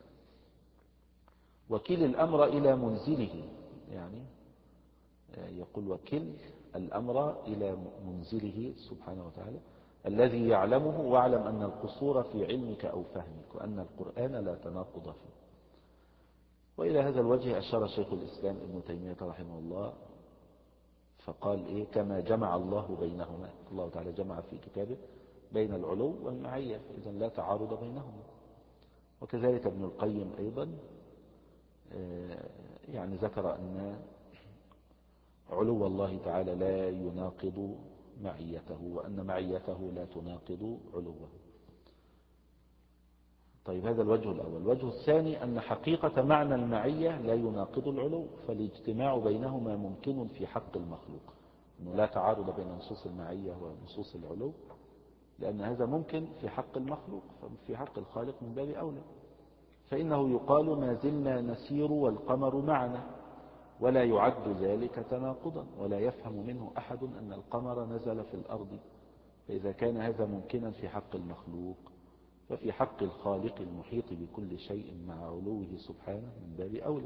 وكل الأمر إلى منزله، يعني يقول وكل الأمر إلى منزله سبحانه وتعالى الذي يعلمه، واعلم أن القصور في علمك أو فهمك وأن القرآن لا تناقض فيه. وإلى هذا الوجه أشار شيخ الإسلام ابن تيمية رحمه الله فقال إيه كما جمع الله بينهما، الله تعالى جمع في كتابه بين العلو والمعية، إذا لا تعارض بينهما. وكذلك ابن القيم أيضا يعني ذكر أن علو الله تعالى لا يناقض معيته وأن معيته لا تناقض علوه. طيب هذا الوجه الأول. الوجه الثاني أن حقيقة معنى المعية لا يناقض العلو، فالاجتماع بينهما ممكن في حق المخلوق، أنه لا تعارض بين نصوص المعية ونصوص العلو، لأن هذا ممكن في حق المخلوق، ففي حق الخالق من باب أولى. فإنه يقال ما زلنا نسير والقمر معنا، ولا يعد ذلك تناقضا، ولا يفهم منه أحد أن القمر نزل في الأرض. فإذا كان هذا ممكنا في حق المخلوق ففي حق الخالق المحيط بكل شيء مع علوه سبحانه من باب أولى.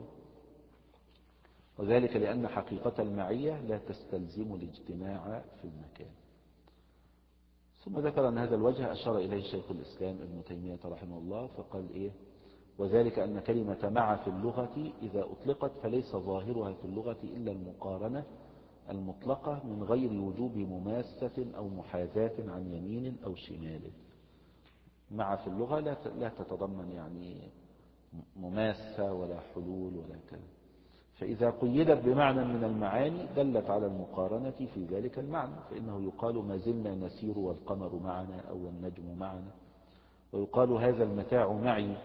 وذلك لأن حقيقة المعية لا تستلزم الاجتماع في المكان. ثم ذكر أن هذا الوجه أشار إليه شيخ الإسلام ابن تيمية رحمه الله فقال إيه وذلك أن كلمة مع في اللغة إذا أطلقت فليس ظاهرها في اللغة إلا المقارنة المطلقة من غير وجوب مماسة أو محاذاة عن يمين أو شمال. مع في اللغة لا تتضمن يعني مماسة ولا حلول ولا كذا، فإذا قيدت بمعنى من المعاني دلت على المقارنة في ذلك المعنى. فإنه يقال ما زلنا نسير والقمر معنا أو النجم معنا، ويقال هذا المتاع معي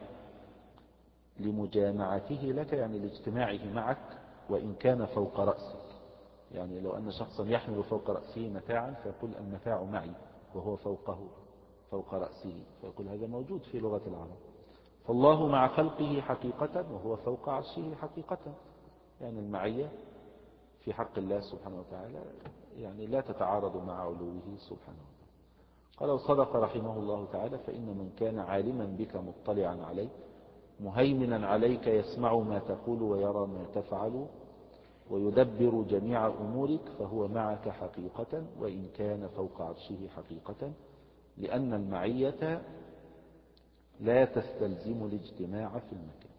لمجامعته لك، يعني لاجتماعه معك وإن كان فوق رأسك. يعني لو أن شخصا يحمل فوق رأسه متاعا فيقول المتاع معي وهو فوقه فوق رأسه، فيقول هذا موجود في لغة العرب. فالله مع خلقه حقيقة وهو فوق عرشه حقيقة، يعني المعية في حق الله سبحانه وتعالى يعني لا تتعارض مع علوه سبحانه وتعالى. قال وصدق رحمه الله تعالى فإن من كان عالما بك مطلعا عليك مهيمنا عليك يسمع ما تقول ويرى ما تفعل ويدبر جميع أمورك فهو معك حقيقة وإن كان فوق عرشه حقيقة، لأن المعية لا تستلزم الاجتماع في المكان.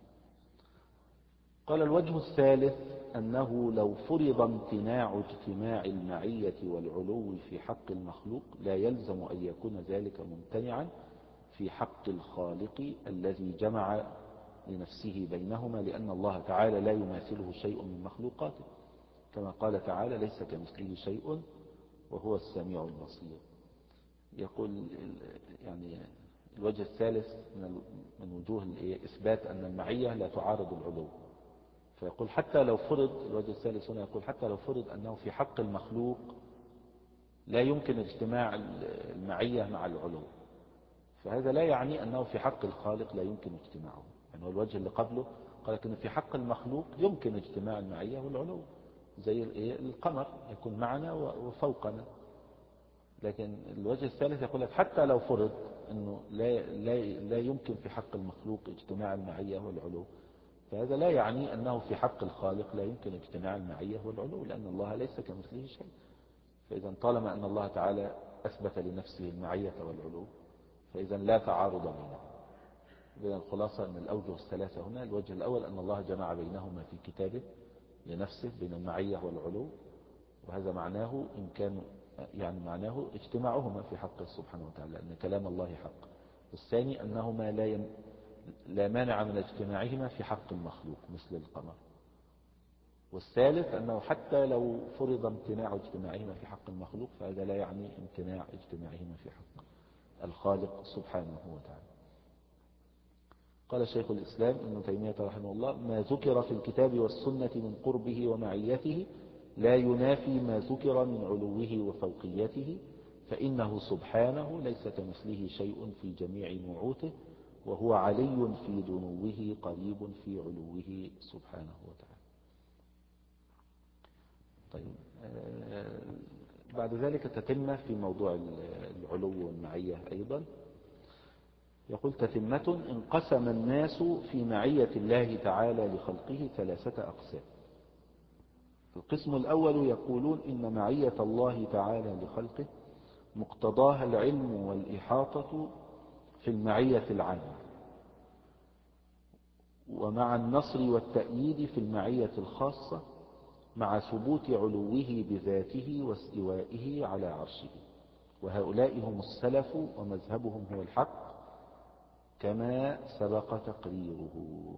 قال الوجه الثالث أنه لو فرض امتناع اجتماع المعية والعلو في حق المخلوق لا يلزم أن يكون ذلك ممتنعا في حق الخالق الذي جمع لنفسه بينهما، لأن الله تعالى لا يماثله شيء من مخلوقاته، كما قال تعالى ليس كمثله شيء وهو السميع البصير. يقول يعني الوجه الثالث من وجوه إثبات أن المعية لا تعارض العلو، فيقول حتى لو فرض، الوجه الثالث هنا يقول حتى لو فرض أنه في حق المخلوق لا يمكن اجتماع المعية مع العلو، فهذا لا يعني أنه في حق الخالق لا يمكن اجتماعه. يعني الوجه اللي قبله قال أن في حق المخلوق يمكن اجتماع المعية والعلو، زي القمر يكون معنا وفوقنا. لكن الوجه الثالث يقول لك حتى لو فرض أنه لا, لا, لا يمكن في حق المخلوق اجتماع المعية والعلو، فهذا لا يعني أنه في حق الخالق لا يمكن اجتماع المعية والعلو، لأن الله ليس كمثله شيء. فإذا طالما أن الله تعالى أثبت لنفسه المعية والعلو فإذا لا تعارض بينهما. إذن الخلاصة أن الأوجه الثلاثة هنا، الوجه الأول أن الله جمع بينهما في كتابه لنفسه بين المعية والعلو، وهذا معناه إن كان يعني معناه اجتماعهما في حقه سبحانه وتعالى أن كلام الله حق. الثاني أنهما لا ين... لا مانع من اجتماعهما في حق المخلوق مثل القمر. والثالث أنه حتى لو فرض امتناع اجتماعهما في حق المخلوق فهذا لا يعني امتناع اجتماعهما في حق الخالق سبحانه وتعالى. قال شيخ الإسلام ابن تيمية رحمه الله: ما ذكر في الكتاب والسنة من قربه ومعيته لا ينافي ما ذكر من علوه وفوقيته، فإنه سبحانه ليس كمثله شيء في جميع نعوته، وهو علي في دنوه قريب في علوه سبحانه وتعالى. طيب، بعد ذلك تتمة في موضوع العلو والمعية أيضا. يقول: تتمة: انقسم الناس في معية الله تعالى لخلقه ثلاثة أقسام. القسم الأول يقولون إن معية الله تعالى لخلقه مقتضاها العلم والإحاطة في المعية العامة، ومع النصر والتأييد في المعية الخاصة، مع ثبوت علوه بذاته واستوائه على عرشه. وهؤلاء هم السلف ومذهبهم هو الحق كما سبق تقريره.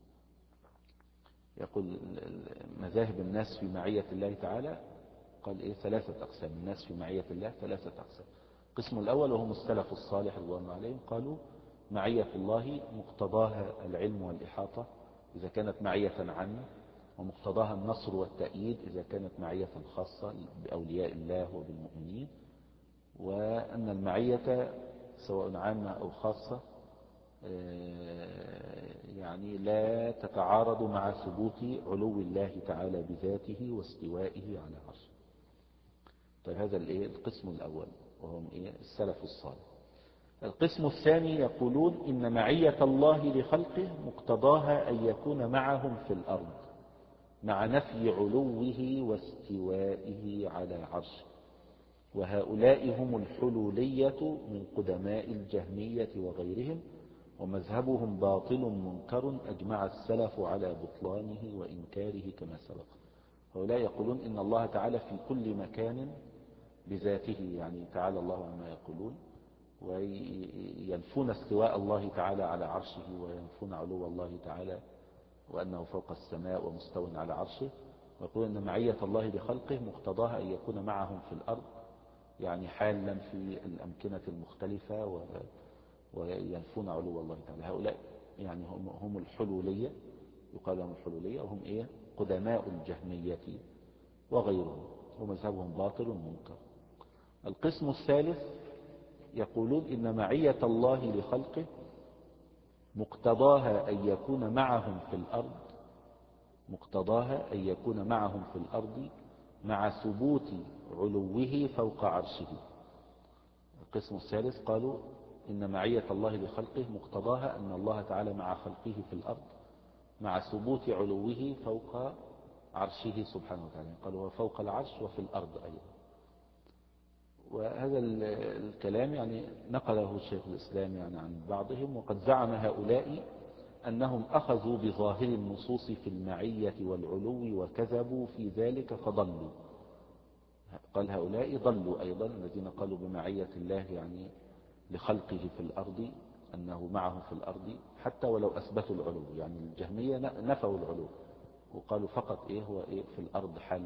يقول مذاهب الناس في معية الله تعالى، قال إيه؟ ثلاثة أقسام. الناس في معية الله ثلاثة أقسام. القسم الأول وهم السلف الصالح رضوان الله عليهم، قالوا معية الله مقتضاها العلم والإحاطة إذا كانت معية عامة، ومقتضاها النصر والتأييد إذا كانت معية خاصة بأولياء الله وبالمؤمنين، وأن المعية سواء عامة أو خاصة يعني لا تتعارض مع ثبوت علو الله تعالى بذاته واستوائه على عرشه. طيب، هذا القسم الأول وهم السلف الصالح. القسم الثاني يقولون إن معية الله لخلقه مقتضاها أن يكون معهم في الأرض، مع نفي علوه واستوائه على عرشه. وهؤلاء هم الحلولية من قدماء الجهمية وغيرهم، ومذهبهم باطل منكر أجمع السلف على بطلانه وإنكاره كما سبق. هؤلاء يقولون إن الله تعالى في كل مكان بذاته، يعني تعالى الله عما يقولون، وينفون استواء الله تعالى على عرشه، وينفون علو الله تعالى وأنه فوق السماء ومستو على عرشه. ويقولون أن معية الله بخلقه مقتضاها أن يكون معهم في الأرض، يعني حالا في الأمكنة المختلفة، و وينفون علو الله تعالى. هؤلاء يعني هم, هم الحلولية، يقال لهم الحلولية، وهم إيه؟ قدماء الجهمية وغيرهم، ومذهبهم باطل منكر. القسم الثالث يقولون إن معية الله لخلقه مقتضاها أن يكون معهم في الأرض مقتضاها أن يكون معهم في الأرض مع ثبوت علوه فوق عرشه. القسم الثالث قالوا إن معية الله لخلقه مقتضاها أن الله تعالى مع خلقه في الأرض مع ثبوت علوه فوق عرشه سبحانه وتعالى. قالوا هو فوق العرش وفي الأرض أيضا. وهذا الكلام يعني نقله شيخ الإسلام يعني عن بعضهم. وقد زعم هؤلاء أنهم أخذوا بظاهر النصوص في المعية والعلو وكذبوا في ذلك فضلوا. قال هؤلاء ضلوا أيضا، الذين قالوا بمعية الله يعني لخلقه في الأرض، أنه معه في الأرض حتى ولو أثبتوا العلو. يعني الجهمية نفوا العلو وقالوا فقط إيه هو إيه في الأرض حال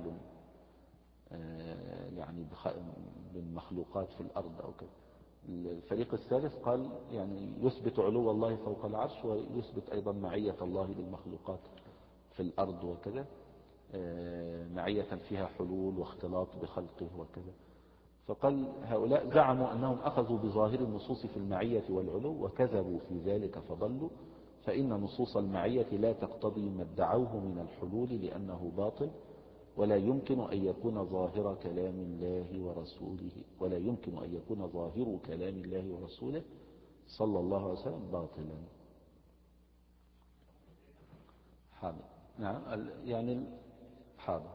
يعني بالمخلوقات في الأرض أو كذا. الفريق الثالث قال يعني يثبت علو الله فوق العرش، ويثبت أيضا معية الله للمخلوقات في الأرض وكذا، معية فيها حلول واختلاط بخلقه وكذا. فقال هؤلاء زعموا أنهم أخذوا بظاهر النصوص في المعية والعلو وكذبوا في ذلك فضلوا، فإن نصوص المعية لا تقتضي ما ادعوه من الحلول لأنه باطل، ولا يمكن أن يكون ظاهر كلام الله ورسوله ولا يمكن أن يكون ظاهر كلام الله ورسوله صلى الله عليه وسلم باطلا. حاضر. نعم، يعني حاضر.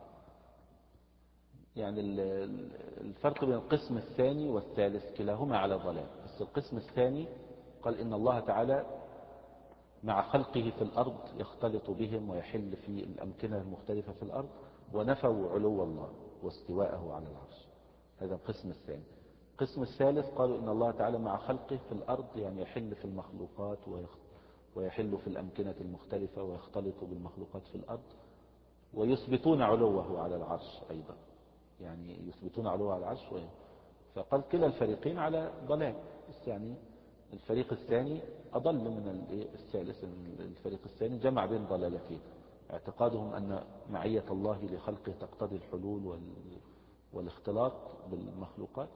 يعني الفرق بين القسم الثاني والثالث كلاهما على ضلال، بس القسم الثاني قال إن الله تعالى مع خلقه في الأرض يختلط بهم ويحل في الأمكنة المختلفة في الأرض، ونفوا علو الله واستواءه على العرش. هذا القسم الثاني. القسم الثالث قالوا إن الله تعالى مع خلقه في الأرض يعني يحل في المخلوقات ويحل في الأمكنة المختلفة ويختلط بالمخلوقات في الأرض، ويثبتون علوه على العرش أيضا، يعني يثبتون علوه على العرش. فقال كلا الفريقين على ضلال، بس يعني الفريق الثاني أضل من الثالث. الفريق الثاني جمع بين ضلالتين، اعتقادهم أن معية الله لخلقه تقتضي الحلول والاختلاط بالمخلوقات،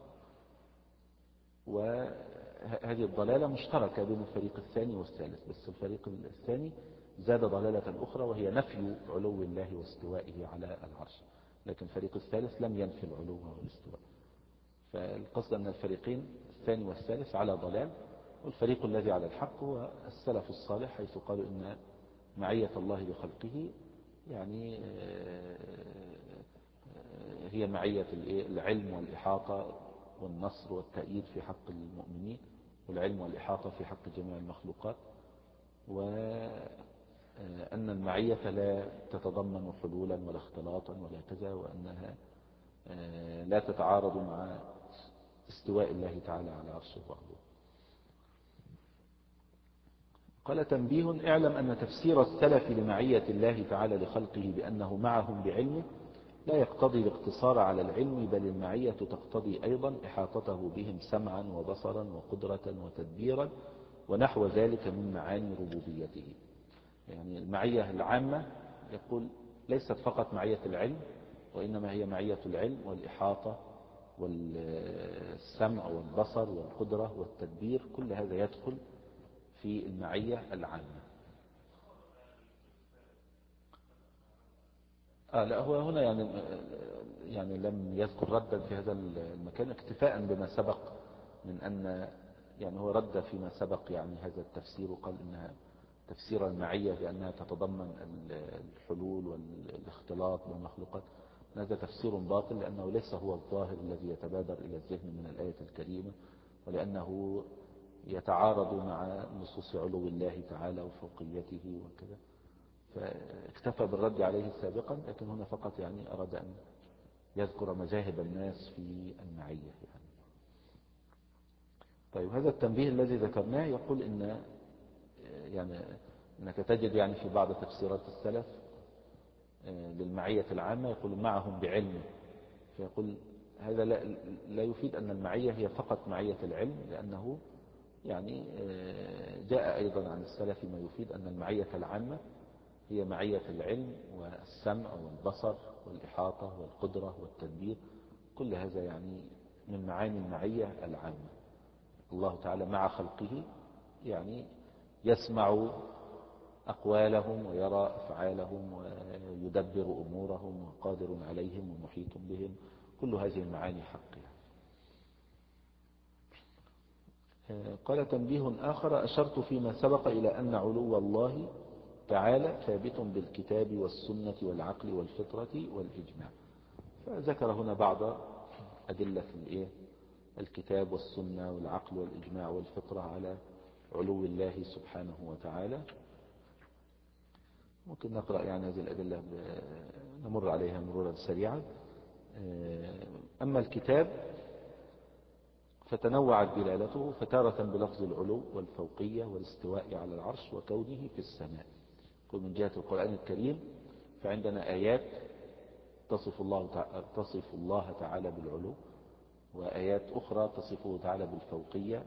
وهذه الضلالة مشتركة بين الفريق الثاني والثالث. بس الفريق الثاني زاد ضلالة أخرى وهي نفي علو الله واستوائه على العرش، لكن الفريق الثالث لم ينفي العلو والاستواء. فالقصد أن الفريقين الثاني والثالث على ضلال، والفريق الذي على الحق هو السلف الصالح، حيث قالوا إن معية الله لخلقه يعني هي معية العلم والإحاطة والنصر والتأييد في حق المؤمنين، والعلم والإحاطة في حق جميع المخلوقات، وأن المعية لا تتضمن حلولا ولا اختلاطا ولا كذا، وأنها لا تتعارض مع استواء الله تعالى على عرشه وعلوه. قال تنبيه: اعلم أن تفسير السلف لمعية الله تعالى لخلقه بأنه معهم بعلمه لا يقتضي الاقتصار على العلم، بل المعية تقتضي أيضا إحاطته بهم سمعا وبصرا وقدرة وتدبيرا ونحو ذلك من معاني ربوبيته. يعني المعية العامة يقول ليست فقط معية العلم، وإنما هي معية العلم والإحاطة والسمع والبصر والقدرة والتدبير، كل هذا يدخل في المعية العامة. آه لا، هو هنا يعني يعني لم يذكر ردا في هذا المكان اكتفاء بما سبق من أن يعني هو رد فيما سبق يعني هذا التفسير، وقال إنها تفسير المعية بأنها تتضمن الحلول والاختلاط بالمخلوقات. هذا تفسير باطل، لأنه ليس هو الظاهر الذي يتبادر إلى الذهن من الآية الكريمة، ولأنه يتعارض مع نصوص علو الله تعالى وفوقيته وكذا، فاكتفى بالرد عليه سابقا، لكن هنا فقط يعني أراد أن يذكر مذاهب الناس في المعية يعني. طيب هذا التنبيه الذي ذكرناه يقول إن يعني أنك تجد يعني في بعض تفسيرات السلف للمعية العامة يقول معهم بعلمه، فيقول هذا لا, لا يفيد أن المعية هي فقط معية العلم، لأنه يعني جاء أيضا عن السلف ما يفيد أن المعية العامة هي معية العلم والسمع والبصر والإحاطة والقدرة والتدبير، كل هذا يعني من معاني المعية العامة. الله تعالى مع خلقه يعني يسمع أقوالهم ويرى أفعالهم ويدبر أمورهم وقادر عليهم ومحيط بهم، كل هذه المعاني حق يعني. قال تنبيه آخر: أشرت فيما سبق إلى أن علو الله تعالى ثابت بالكتاب والسنة والعقل والفطرة والإجماع. فذكر هنا بعض أدلة الكتاب والسنة والعقل والإجماع والفطرة على علو الله سبحانه وتعالى. ممكن نقرأ يعني هذه الأدلة نمر عليها مرورا سريعا. أما الكتاب فتنوعت دلالته، فتارة بلفظ العلو والفوقية والاستواء على العرش وكونه في السماء. كل من جهة القرآن الكريم فعندنا آيات تصف الله تصف الله تعالى بالعلو، وآيات أخرى تصفه تعالى بالفوقية،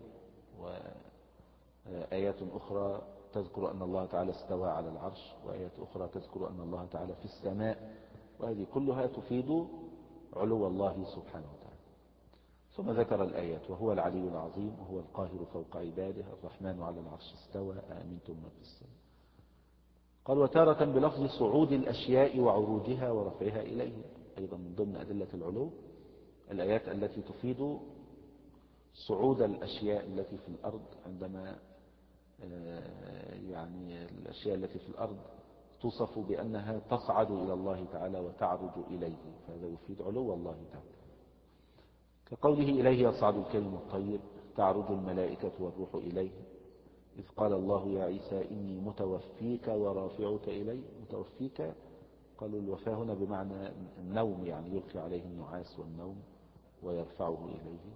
وآيات أخرى تذكر أن الله تعالى استوى على العرش، وآيات أخرى تذكر أن الله تعالى في السماء، وهذه كلها تفيد علو الله سبحانه وتعالى. ثم ذكر الآيات: وهو العلي العظيم وهو القاهر فوق عباده الرحمن على العرش استوى أأمنتم من في السماء. قال: وتارة بلفظ صعود الأشياء وعروجها ورفعها إليه، أيضا من ضمن أدلة العلو الآيات التي تفيد صعود الأشياء التي في الأرض، عندما يعني الأشياء التي في الأرض توصف بأنها تصعد إلى الله تعالى وتعرج إليه، فهذا يفيد علو الله تعالى. كقوله: إليه يصعد الكلم الطيب تعرج الملائكة والروح إليه، إذ قال الله يا عيسى إني متوفيك ورافعك إلي. متوفيك قالوا الوفاة هنا بمعنى النوم، يعني يلقي عليه النعاس والنوم ويرفعه إليه.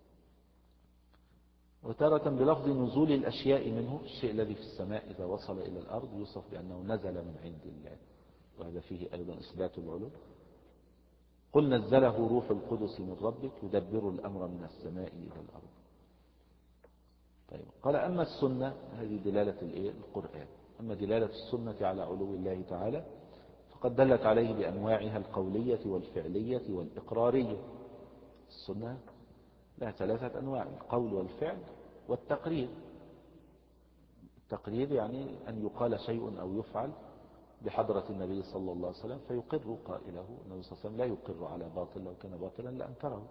وتارة بلفظ نزول الأشياء منه، الشيء الذي في السماء إذا وصل إلى الأرض يوصف بأنه نزل من عند الله. وهذا فيه أيضا إثبات العلو. قل نزله روح القدس من ربك يدبر الأمر من السماء إلى الأرض. طيب قال أما السنة، هذه دلالة القرآن، أما دلالة السنة على علو الله تعالى فقد دلت عليه بأنواعها القولية والفعلية والإقرارية. السنة لها ثلاثة أنواع: القول والفعل والتقرير. التقرير يعني أن يقال شيء أو يفعل بحضرة النبي صلى الله عليه وسلم فيقر قائله. النبي صلى الله عليه وسلم لا يقر على باطل، لو كان باطلا لأنكره.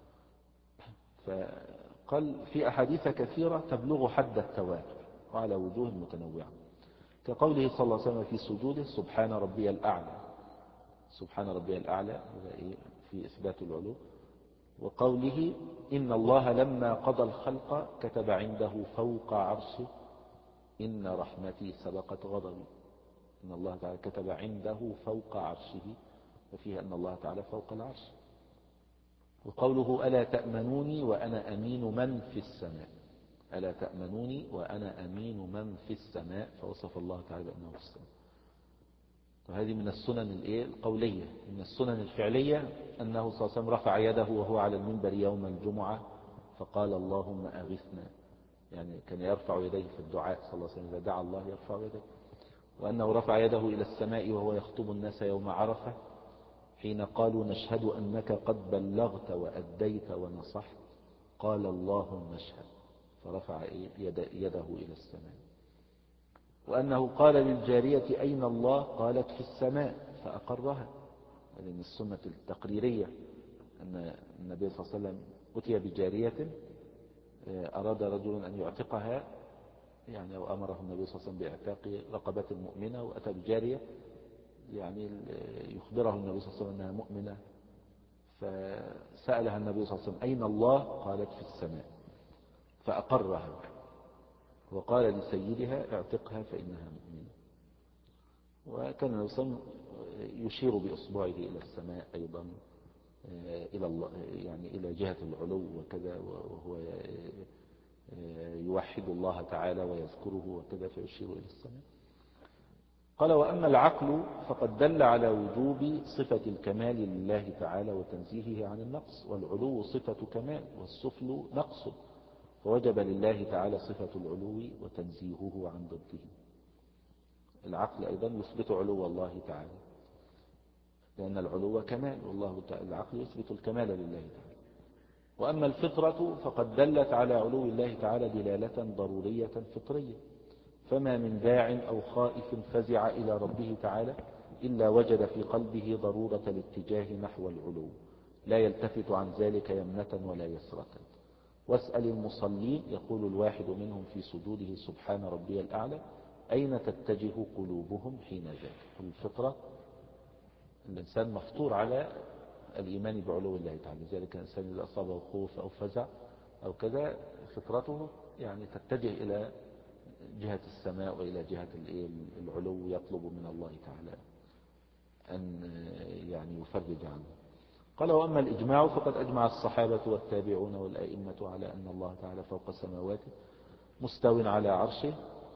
فقال في أحاديث كثيرة تبلغ حد التواتر وعلى وجوه متنوعة، كقوله صلى الله عليه وسلم في سجوده سبحان ربي الأعلى. سبحان ربي الأعلى في إثبات العلو. وقوله إن الله لما قضى الخلق كتب عنده فوق عرشه إن رحمتي سبقت غضبي. إن الله تعالى كتب عنده فوق عرشه، وفيها أن الله تعالى فوق العرش. وقوله ألا تأمنوني وأنا أمين من في السماء. ألا تأمنوني وأنا أمين من في السماء، فوصف الله تعالى بأنه في السماء. وهذه من السنن القولية. من السنن الفعلية أنه صلى الله عليه وسلم رفع يده وهو على المنبر يوم الجمعة فقال اللهم أغثنا، يعني كان يرفع يديه في الدعاء صلى الله عليه وسلم، إذا دعا الله يرفع يديه. وأنه رفع يده إلى السماء وهو يخطب الناس يوم عرفة حين قالوا نشهد أنك قد بلغت وأديت ونصحت، قال اللهم اشهد، فرفع يده إلى السماء. وأنه قال للجارية أين الله؟ قالت في السماء، فأقرها. هذه من السنة التقريرية، أن النبي صلى الله عليه وسلم أتي بجارية أراد رجل أن يعتقها، يعني أو أمره النبي صلى الله عليه وسلم بإعتاق رقبة مؤمنة، وأتى بجارية يعني يخبره النبي صلى الله عليه وسلم أنها مؤمنة، فسألها النبي صلى الله عليه وسلم أين الله؟ قالت في السماء، فأقرها وقال لسيدها اعتقها فإنها مؤمنة. وكان النبي صلى الله عليه وسلم يشير بإصبعه إلى السماء أيضا، إلى الله يعني إلى جهة العلو وكذا، وهو يوحد الله تعالى ويذكره وكذا فيشير إلى السماء. قال وأما العقل فقد دل على وجوب صفة الكمال لله تعالى وتنزيهه عن النقص، والعلو صفة كمال والسفل نقص، فوجب لله تعالى صفة العلو وتنزيهه عن ضده. العقل أيضا يثبت علو الله تعالى، لأن العلو كمال، والله تعالى العقل يثبت الكمال لله تعالى. وأما الفطرة فقد دلت على علو الله تعالى دلالة ضرورية فطرية، فما من داع أو خائف فزع إلى ربه تعالى إلا وجد في قلبه ضرورة الاتجاه نحو العلو، لا يلتفت عن ذلك يمنة ولا يسرة. واسأل المصلين، يقول الواحد منهم في سجوده سبحان ربي الأعلى، أين تتجه قلوبهم حين ذاك. الفطرة الإنسان مفطور على الإيمان بعلو الله تعالى، لذلك الإنسان إذا أصابه خوف أو فزع أو كذا فطرته يعني تتجه إلى جهة السماء وإلى جهة العلو، يطلب من الله تعالى أن يعني يفرج عنه. قال وأما الإجماع فقد أجمع الصحابة والتابعون والأئمة على أن الله تعالى فوق سماواته مستو على عرشه،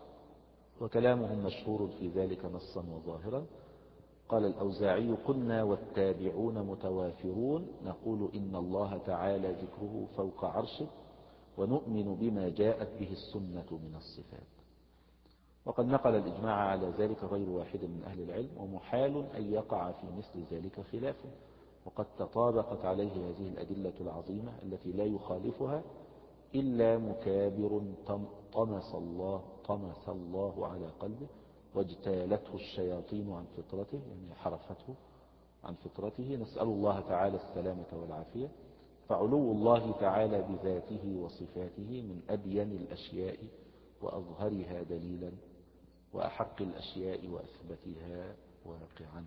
وكلامهم مشهور في ذلك نصا وظاهرا. قال الأوزاعي قلنا والتابعون متوافرون نقول إن الله تعالى ذكره فوق عرشه، ونؤمن بما جاءت به السنة من الصفات. وقد نقل الإجماع على ذلك غير واحد من أهل العلم، ومحال أن يقع في مثل ذلك خلاف، وقد تطابقت عليه هذه الأدلة العظيمة التي لا يخالفها إلا مكابر طمس الله, طمس الله على قلبه واجتالته الشياطين عن فطرته، يعني حرفته عن فطرته. نسأل الله تعالى السلامة والعافية. فعلو الله تعالى بذاته وصفاته من أبين الأشياء وأظهرها دليلا، وأحق الأشياء وأثبتها واقعا.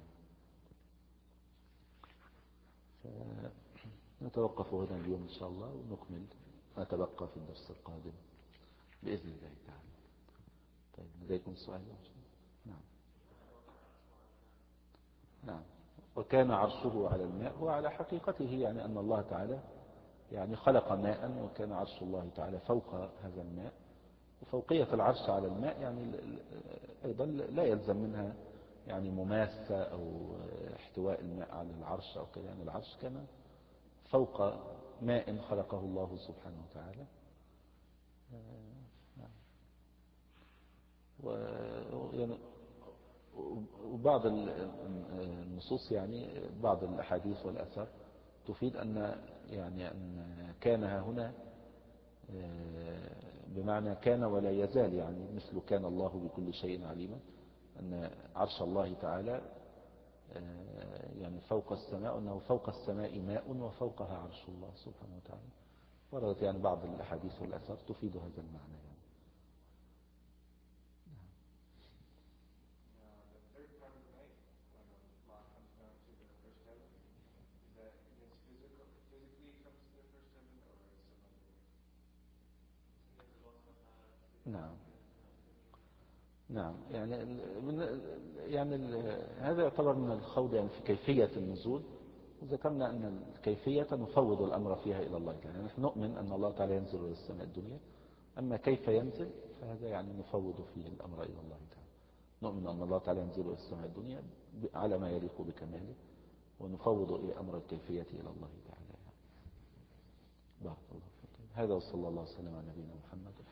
نتوقف هنا اليوم إن شاء الله، ونكمل ما تبقى في الدرس القادم بإذن الله تعالى. طيب لديكم سؤال؟ نعم. نعم. وكان عرشه على الماء، هو على حقيقته يعني أن الله تعالى يعني خلق ماء، وكان عرش الله تعالى فوق هذا الماء. وفوقية العرش على الماء يعني أيضا لا يلزم منها يعني مماسة أو احتواء الماء على العرش أو كده، يعني العرش كان فوق ماء خلقه الله سبحانه وتعالى. وبعض النصوص يعني بعض الأحاديث والأثر تفيد أن يعني أن كان هنا بمعنى كان ولا يزال، يعني مثل كان الله بكل شيء عليما، أن عرش الله تعالى يعني فوق السماء، أنه فوق السماء ماء وفوقها عرش الله سبحانه وتعالى. وردت يعني بعض الأحاديث والأثر تفيد هذا المعنى يعني. نعم نعم يعني من يعني هذا يعتبر من الخوض يعني في كيفية النزول. وذكرنا أن الكيفية نفوض الأمر فيها إلى الله تعالى، يعني نحن نؤمن أن الله تعالى ينزل إلى السماء الدنيا، أما كيف ينزل فهذا يعني نفوض فيه الأمر إلى الله تعالى. نؤمن أن الله تعالى ينزل إلى السماء الدنيا على ما يليق بكماله، ونفوض إلى أمر الكيفية إلى الله تعالى. بارك الله فيك. هذا وصلى الله وسلم على نبينا محمد.